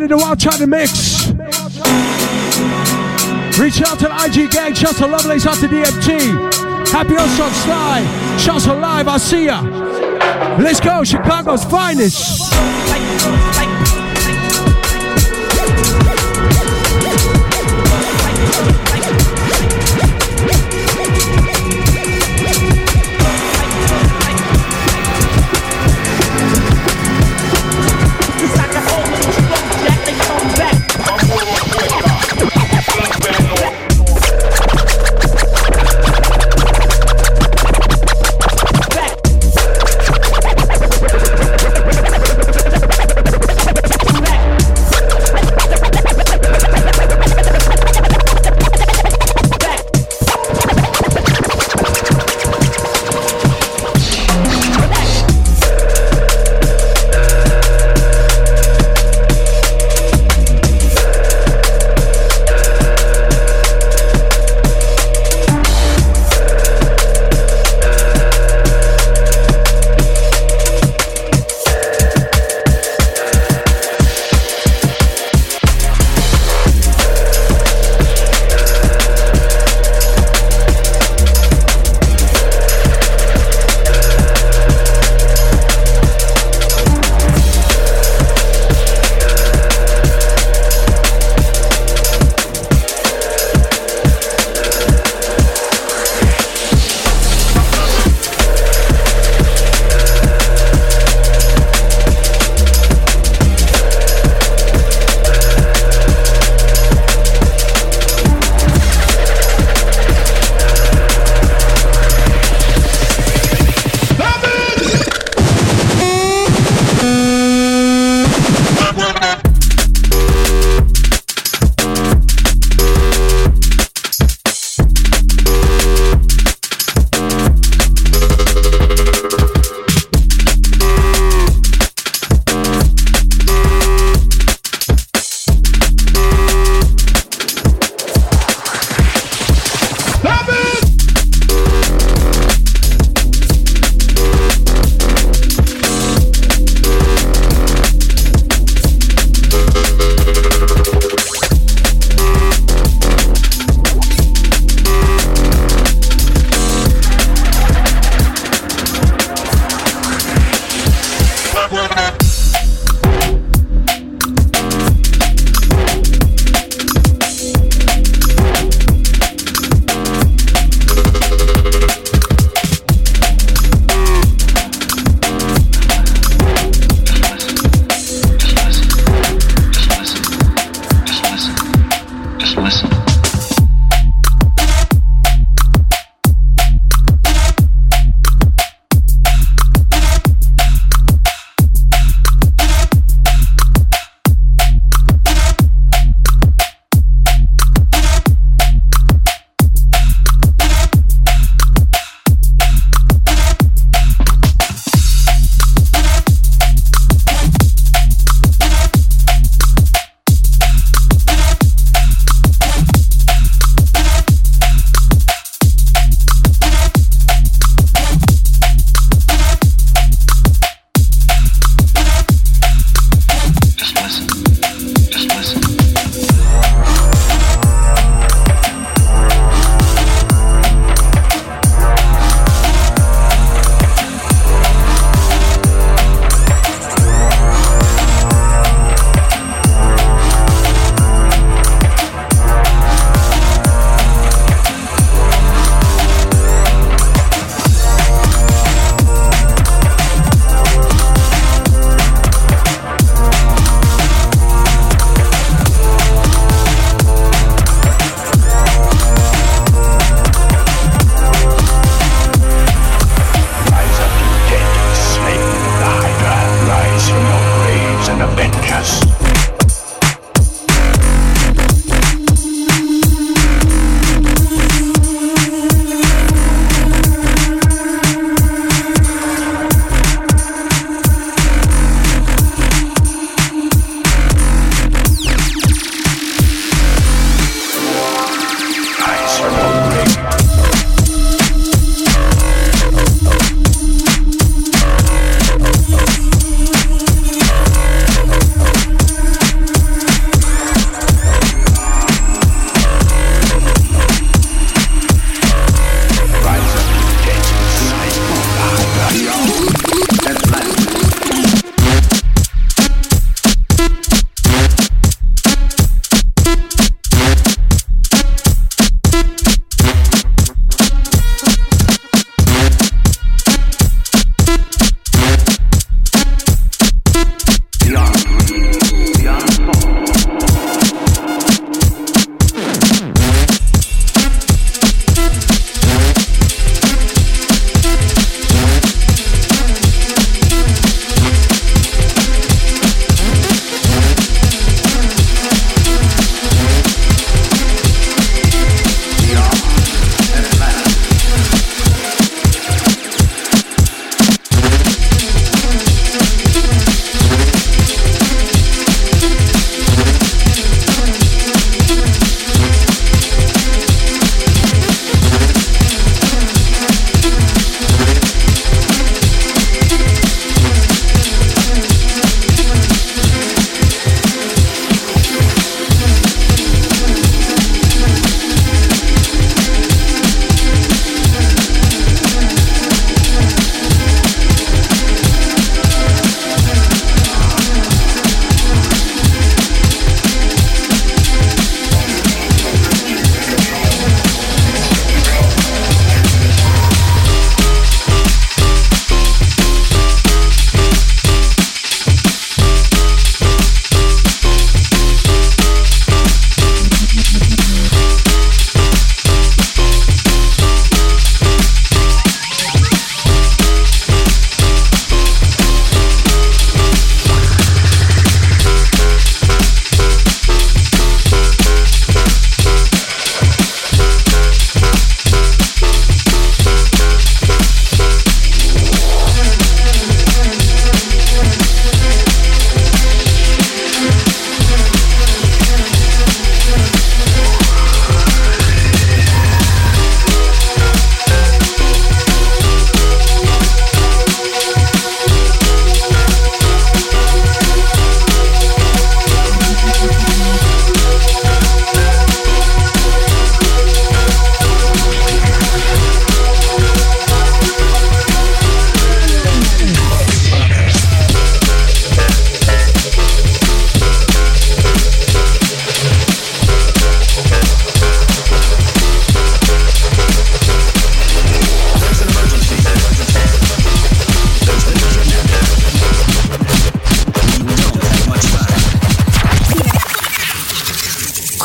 Daddy the Wild Child in the mix. Reach out to the IG gang. Shouts to Lovelace, out to DMT. Happy Ocean Sly. Shouts to Live, I see ya. Let's go, Chicago's finest.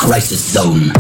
Crisis Zone.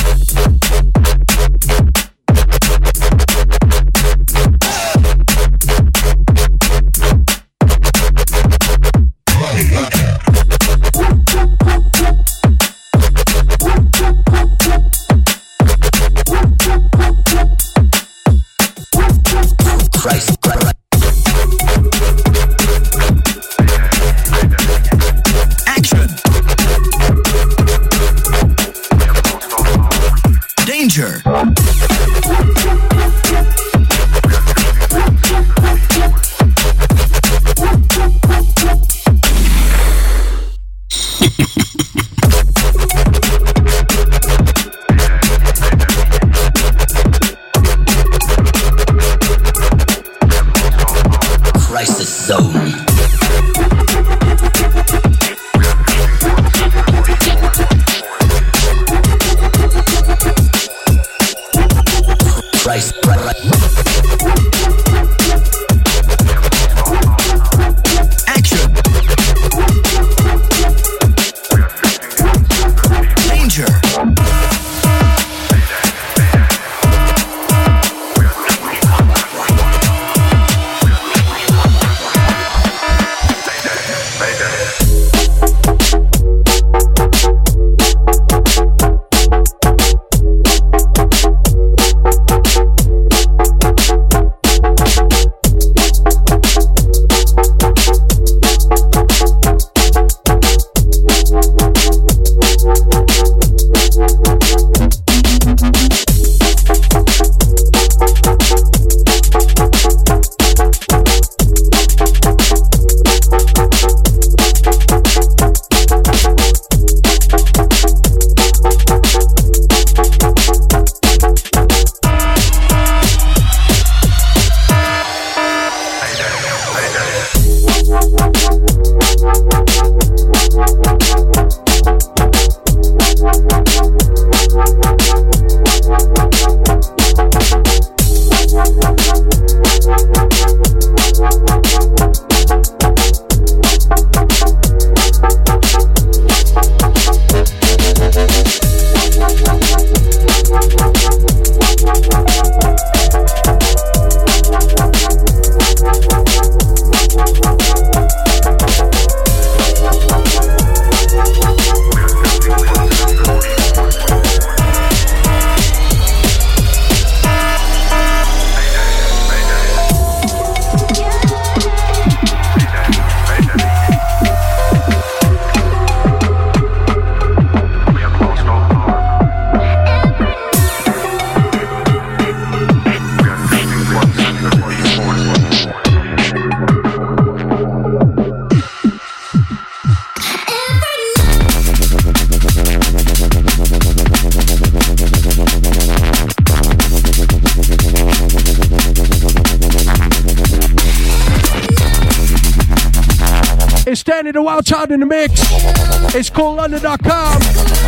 Danny the Wild Child in the mix. It's CoolLondon.com.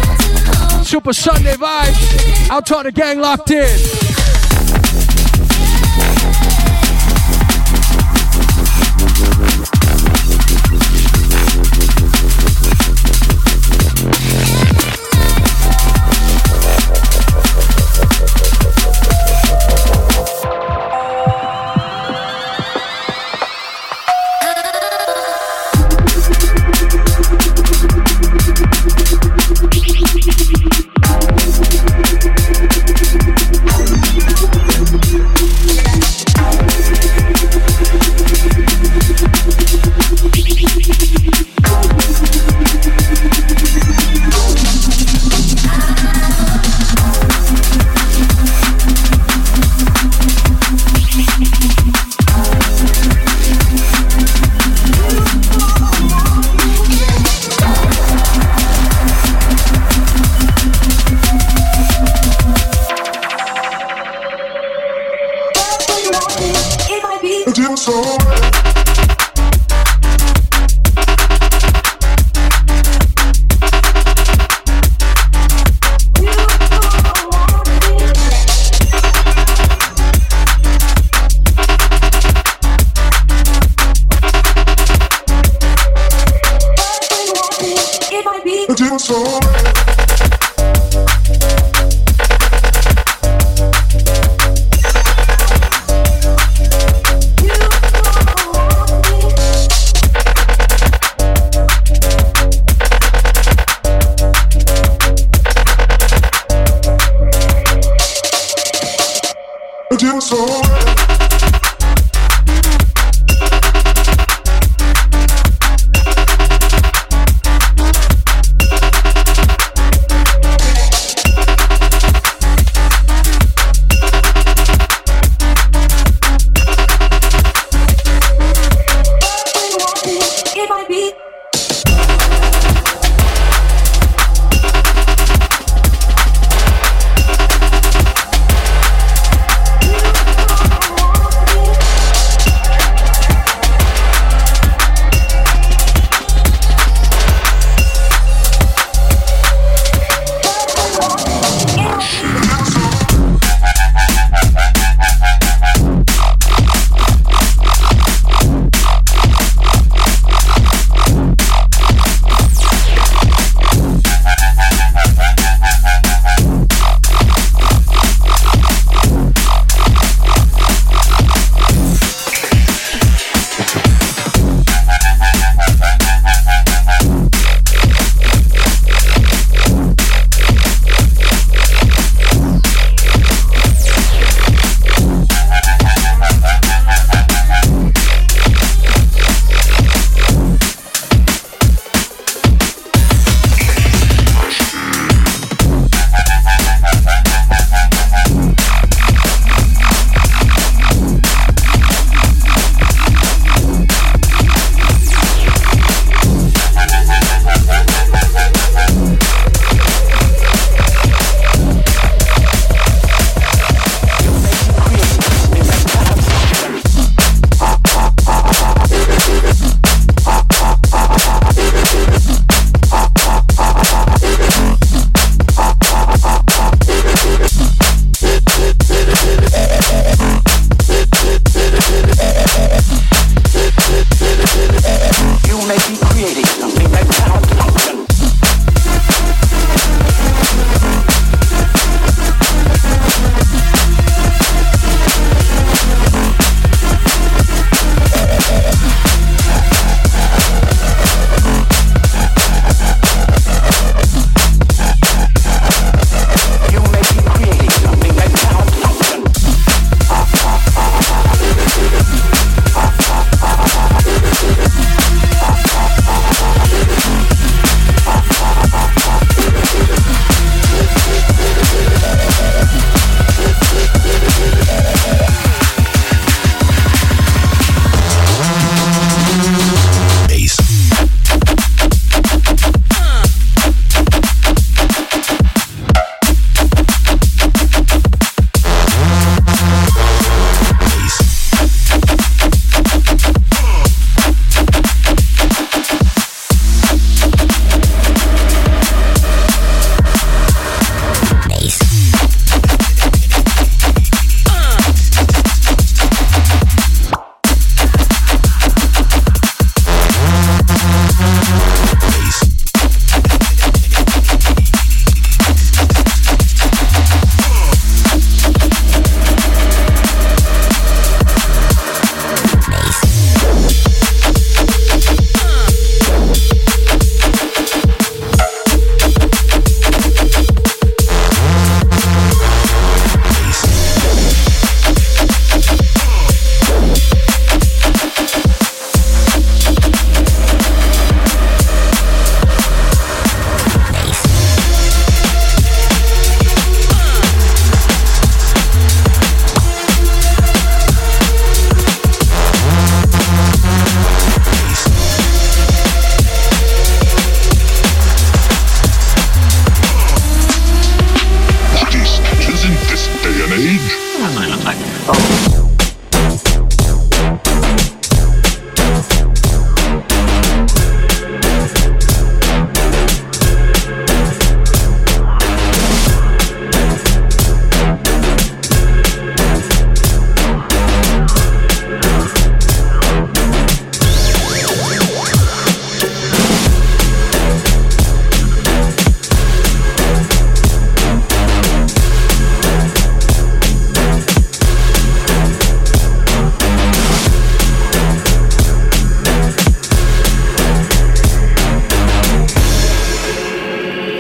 Super Sunday vibes. Out to the gang locked in. so him so well.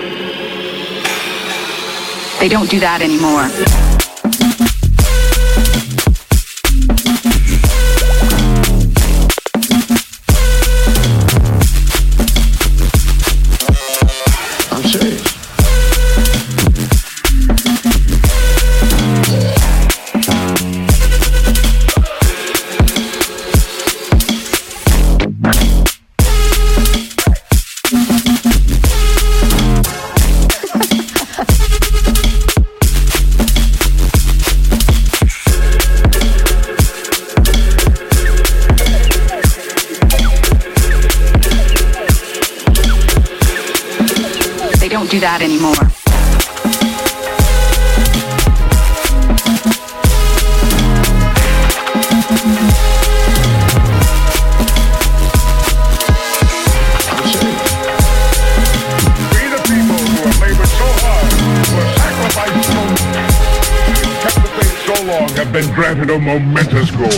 They don't do that anymore. do that anymore. Have been granted a momentous goal.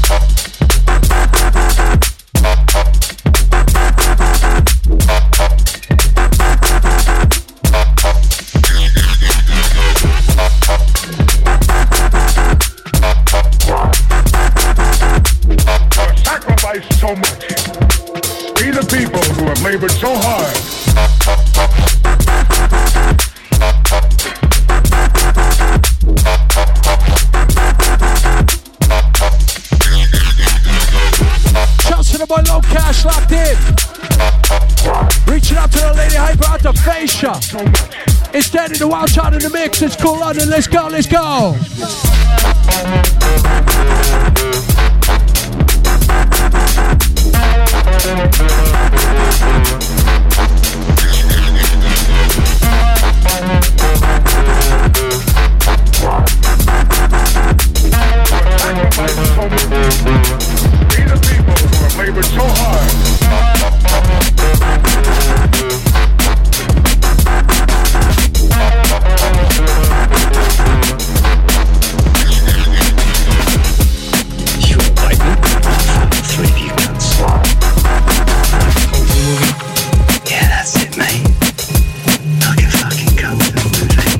Sacrificed so much. We the people who have labored so hard. Boy Low Cash locked in. Reaching out to the lady hyper out to Fascia. It's Daddy the Wild Child in the mix. It's Cool London. Let's go, let's go. Labored so hard. You invite me? Three of you cunts. Yeah, that's it, mate. Like a fucking cunt in a movie.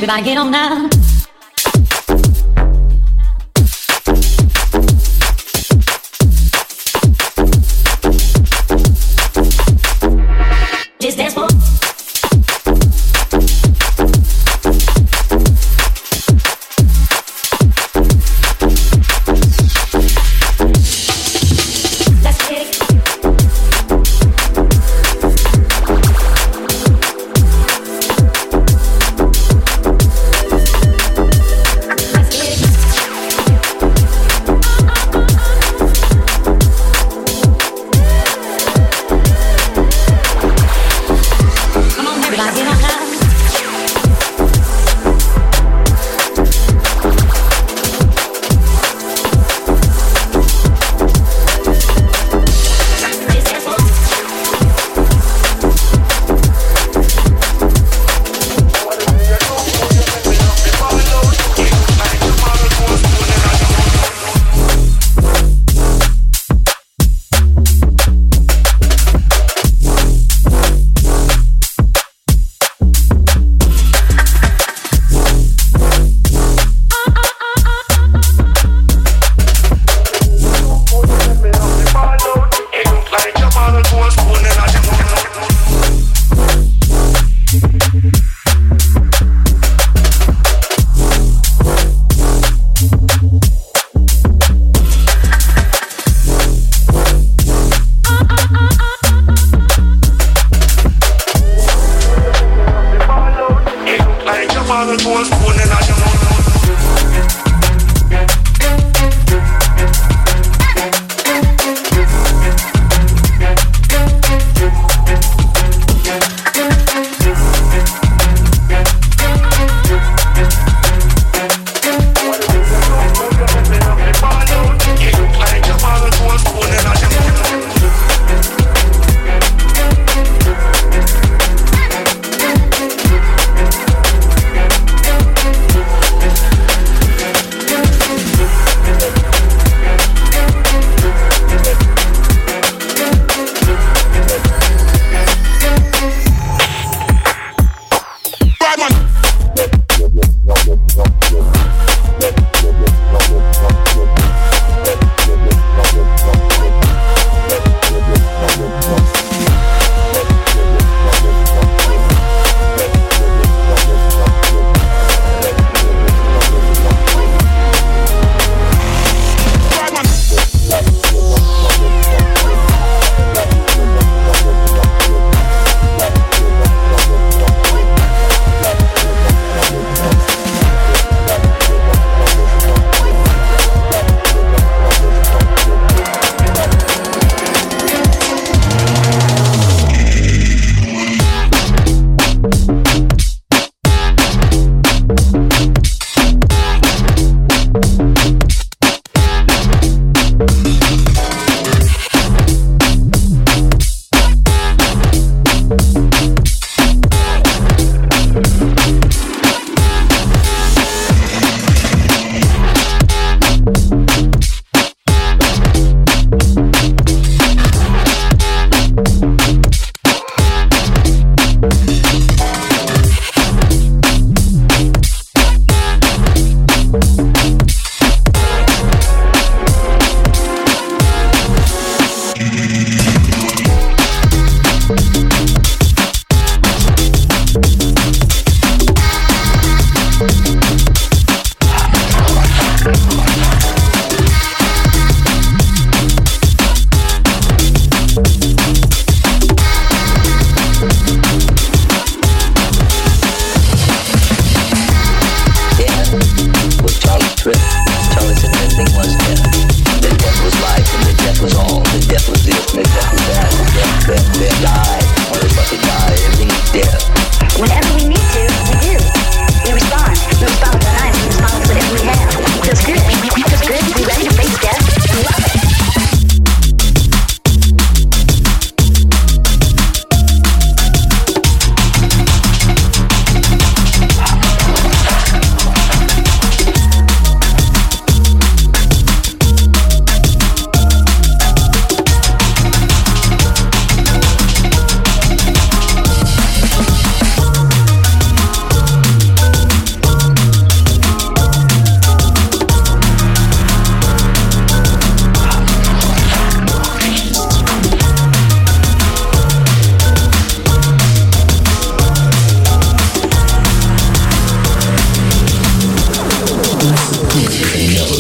Everybody get on now. Just dance for.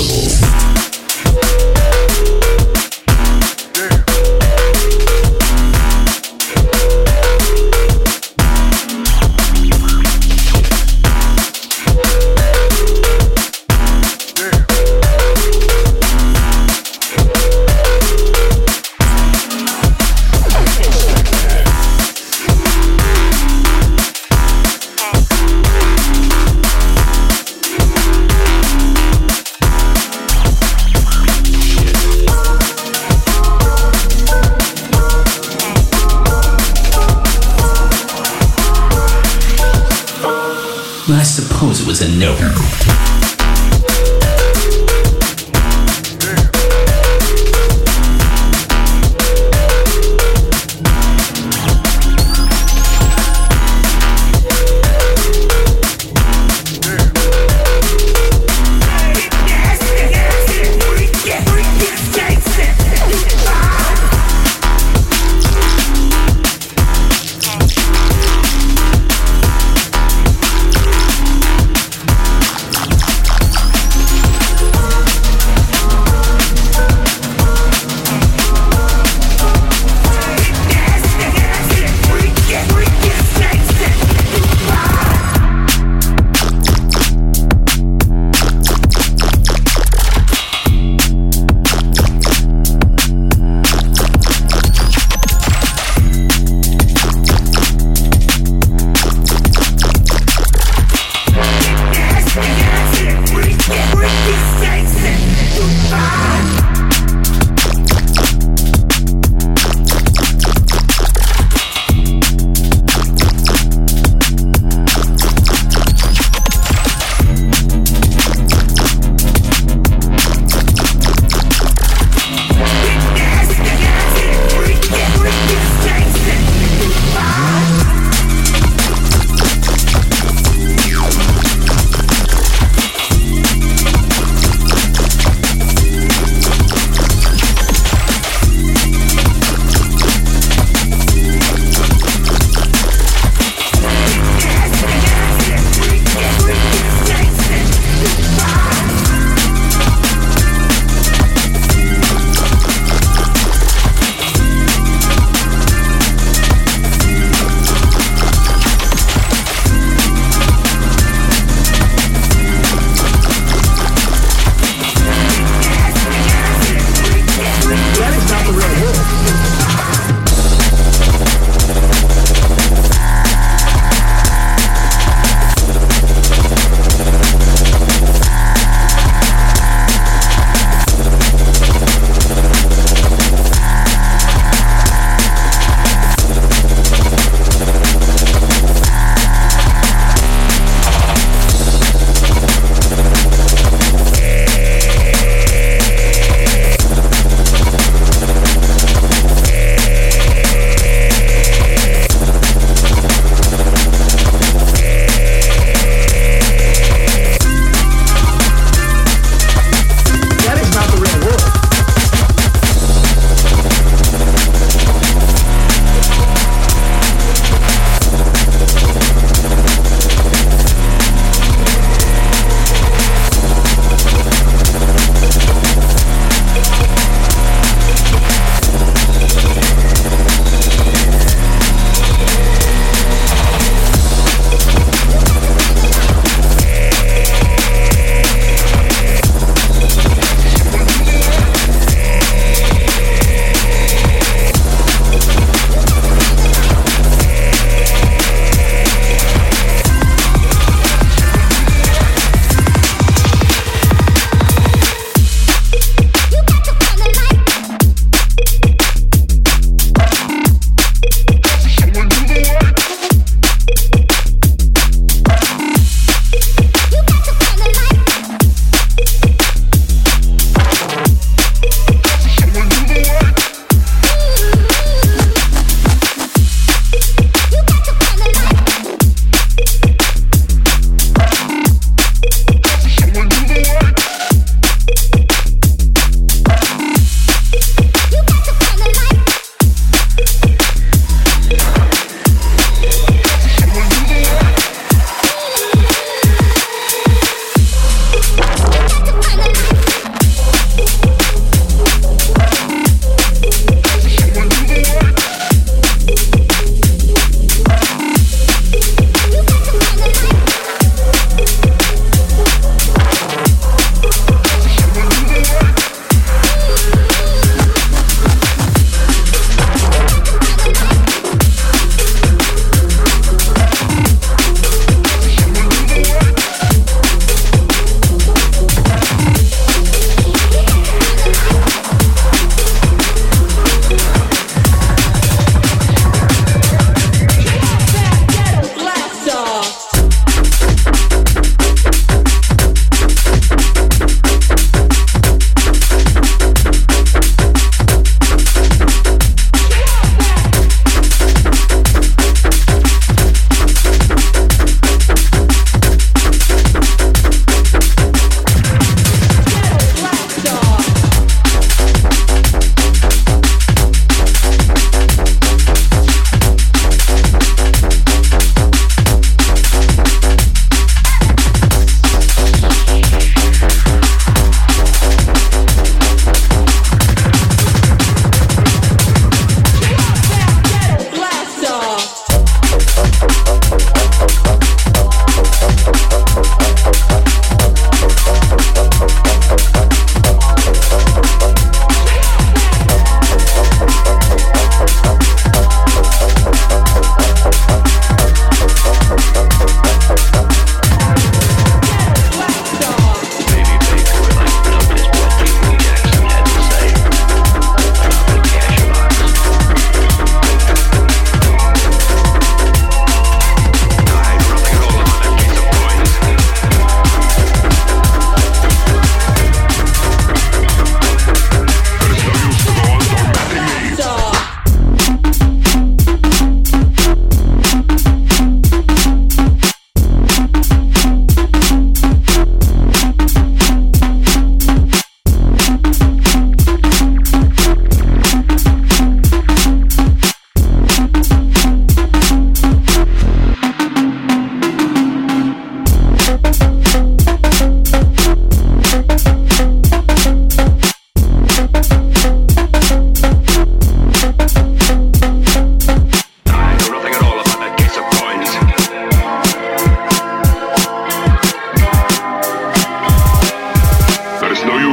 I suppose it was a no.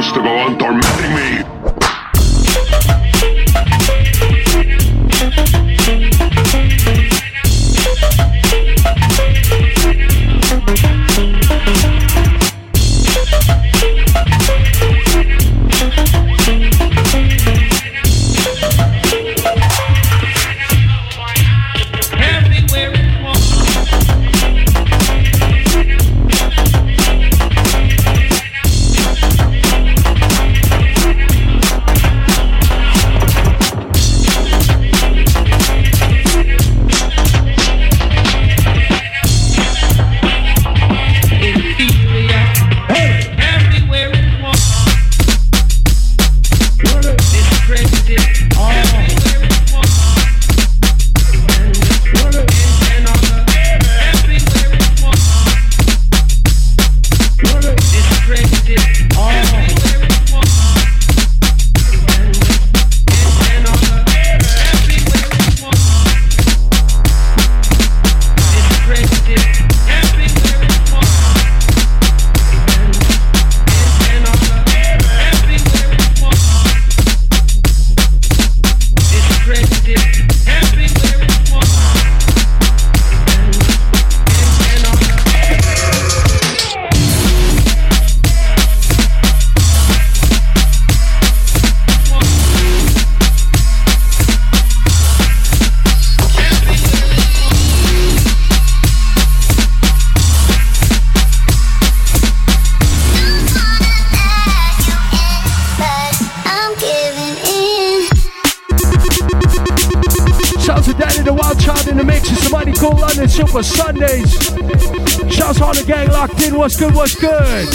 chance to go on tormenting me. Super Sundays. Shouts all the gang locked in. What's good? What's good?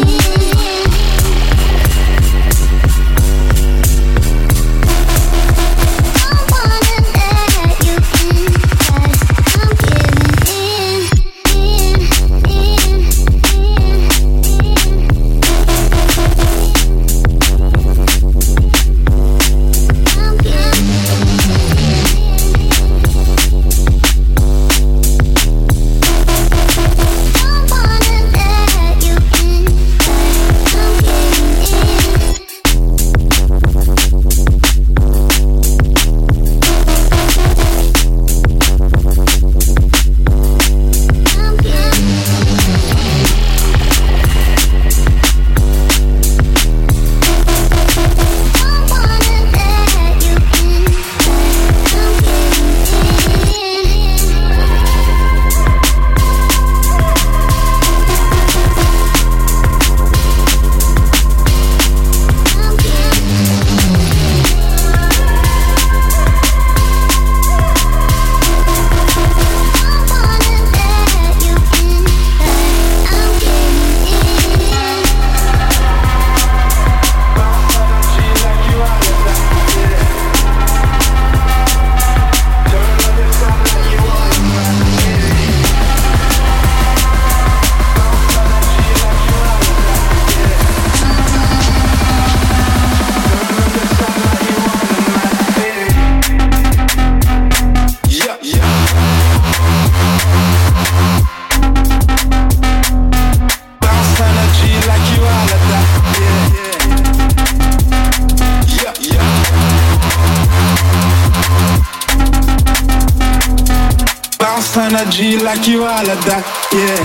Energy like you all of that, yeah.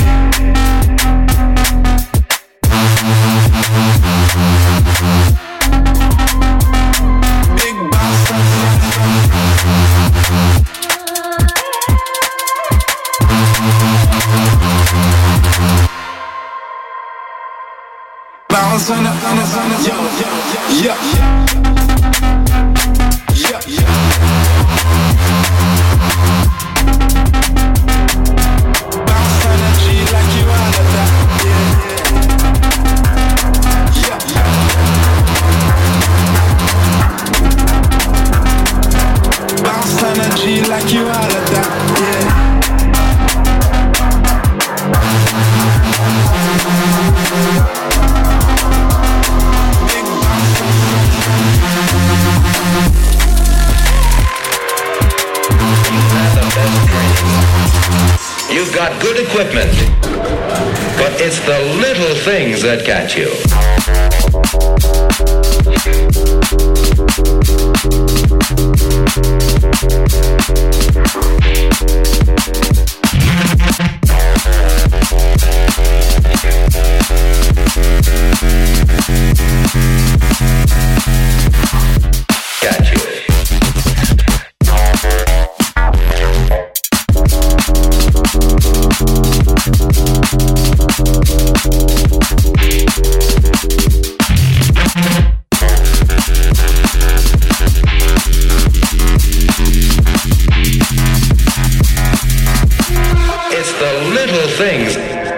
Big boss. Bounce on it, yeah, yeah, yeah. Energy like you all of that, yeah. You've got good equipment, but it's the little things that catch you. Catch you. It's the little things.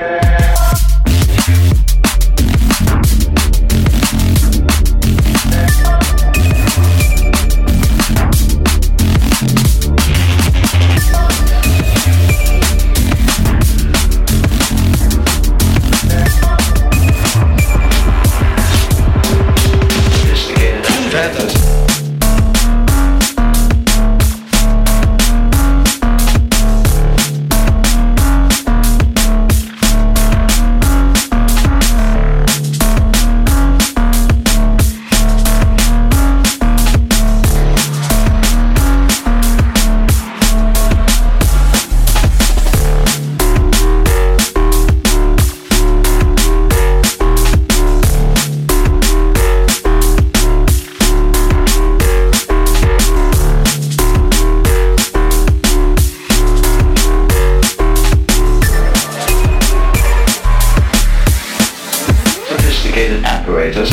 Apparatus.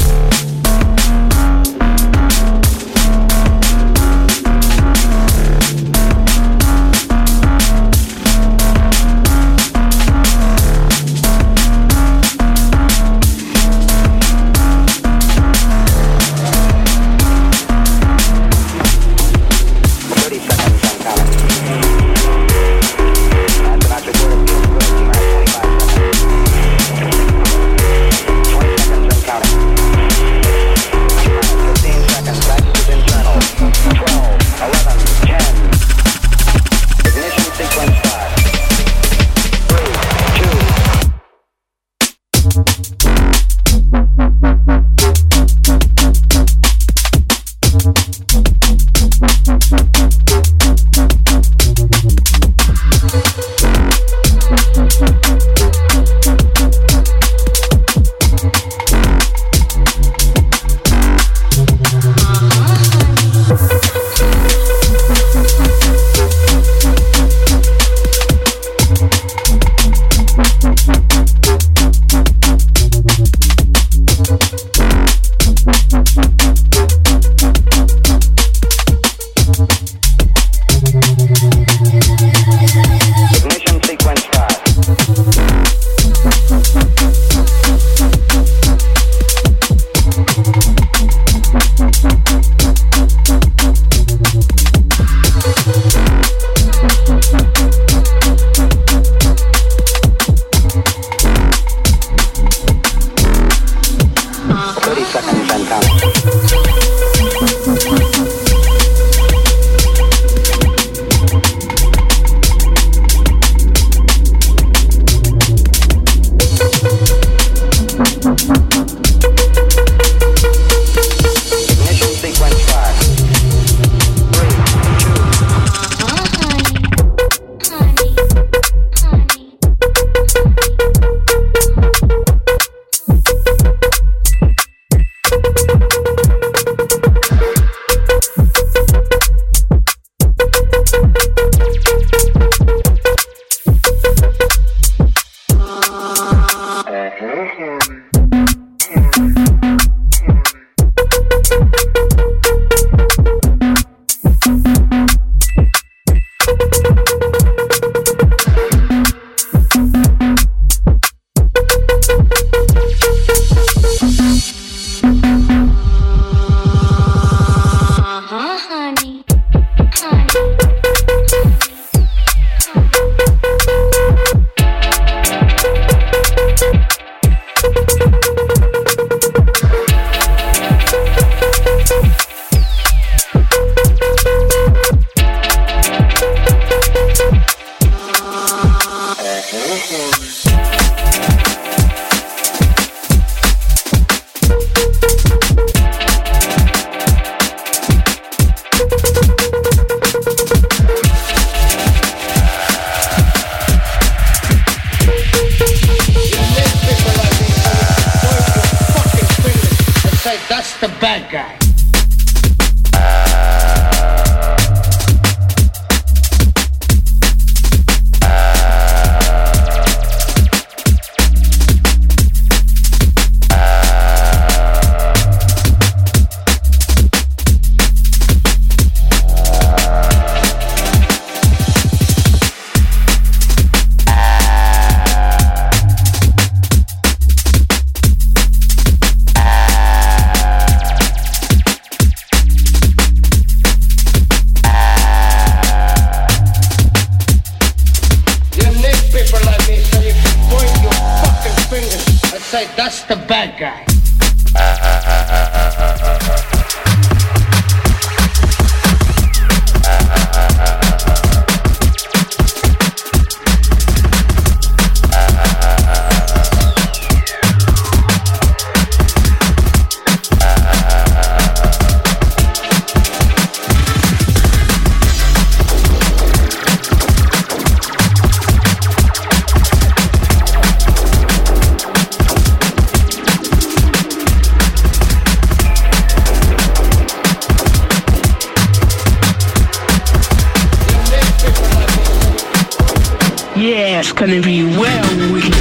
that's the bad guy. That's the bad guy. Yeah, it's gonna be well wicked.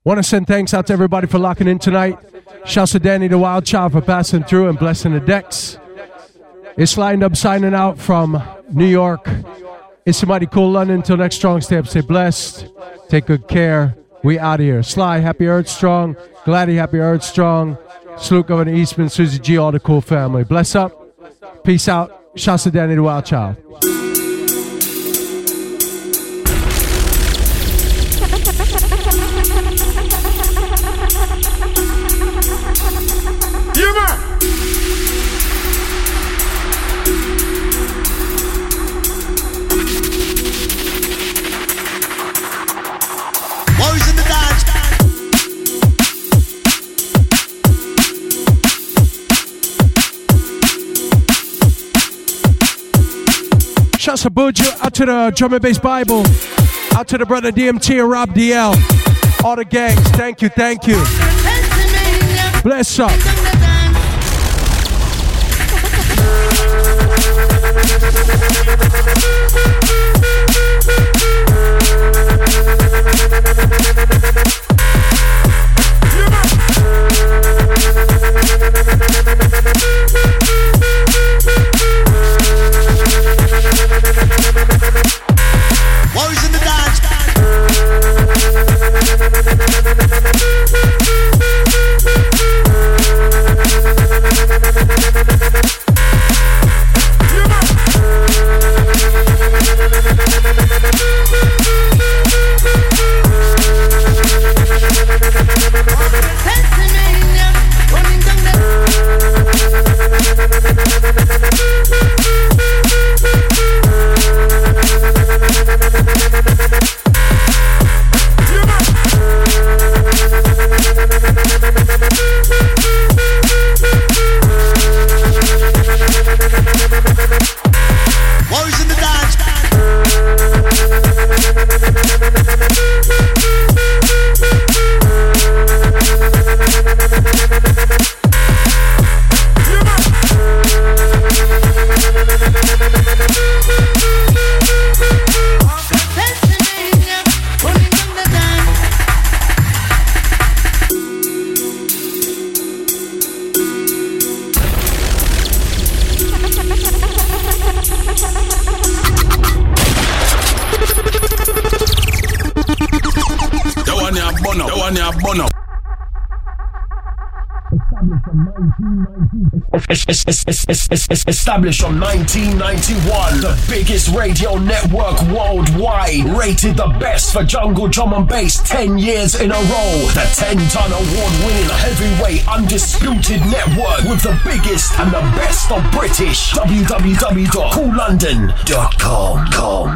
Want to send thanks out to everybody for locking in tonight. Shouts to Danny the Wild Child for passing through and blessing the decks. It's lined up signing out from New York. It's somebody cool London. Until next strong step, stay blessed. Take good care. We out of here. Sly, happy Earth Strong. Gladdy, happy Earth Strong. Salute Governor Eastman, Susie G, all the cool family. Bless up. Peace out. Shouts to Danny the Wild Child. Shouts to Buju, out to the Drum and Bass Bible, out to the brother DMT and Rob DL, all the gangs, thank you, thank you. Bless up. Warriors in the dance. Established on 1991, the biggest radio network worldwide, rated the best for jungle drum and bass 10 years in a row. The 10-ton award-winning heavyweight undisputed network with the biggest and the best of British. www.coollondon.com.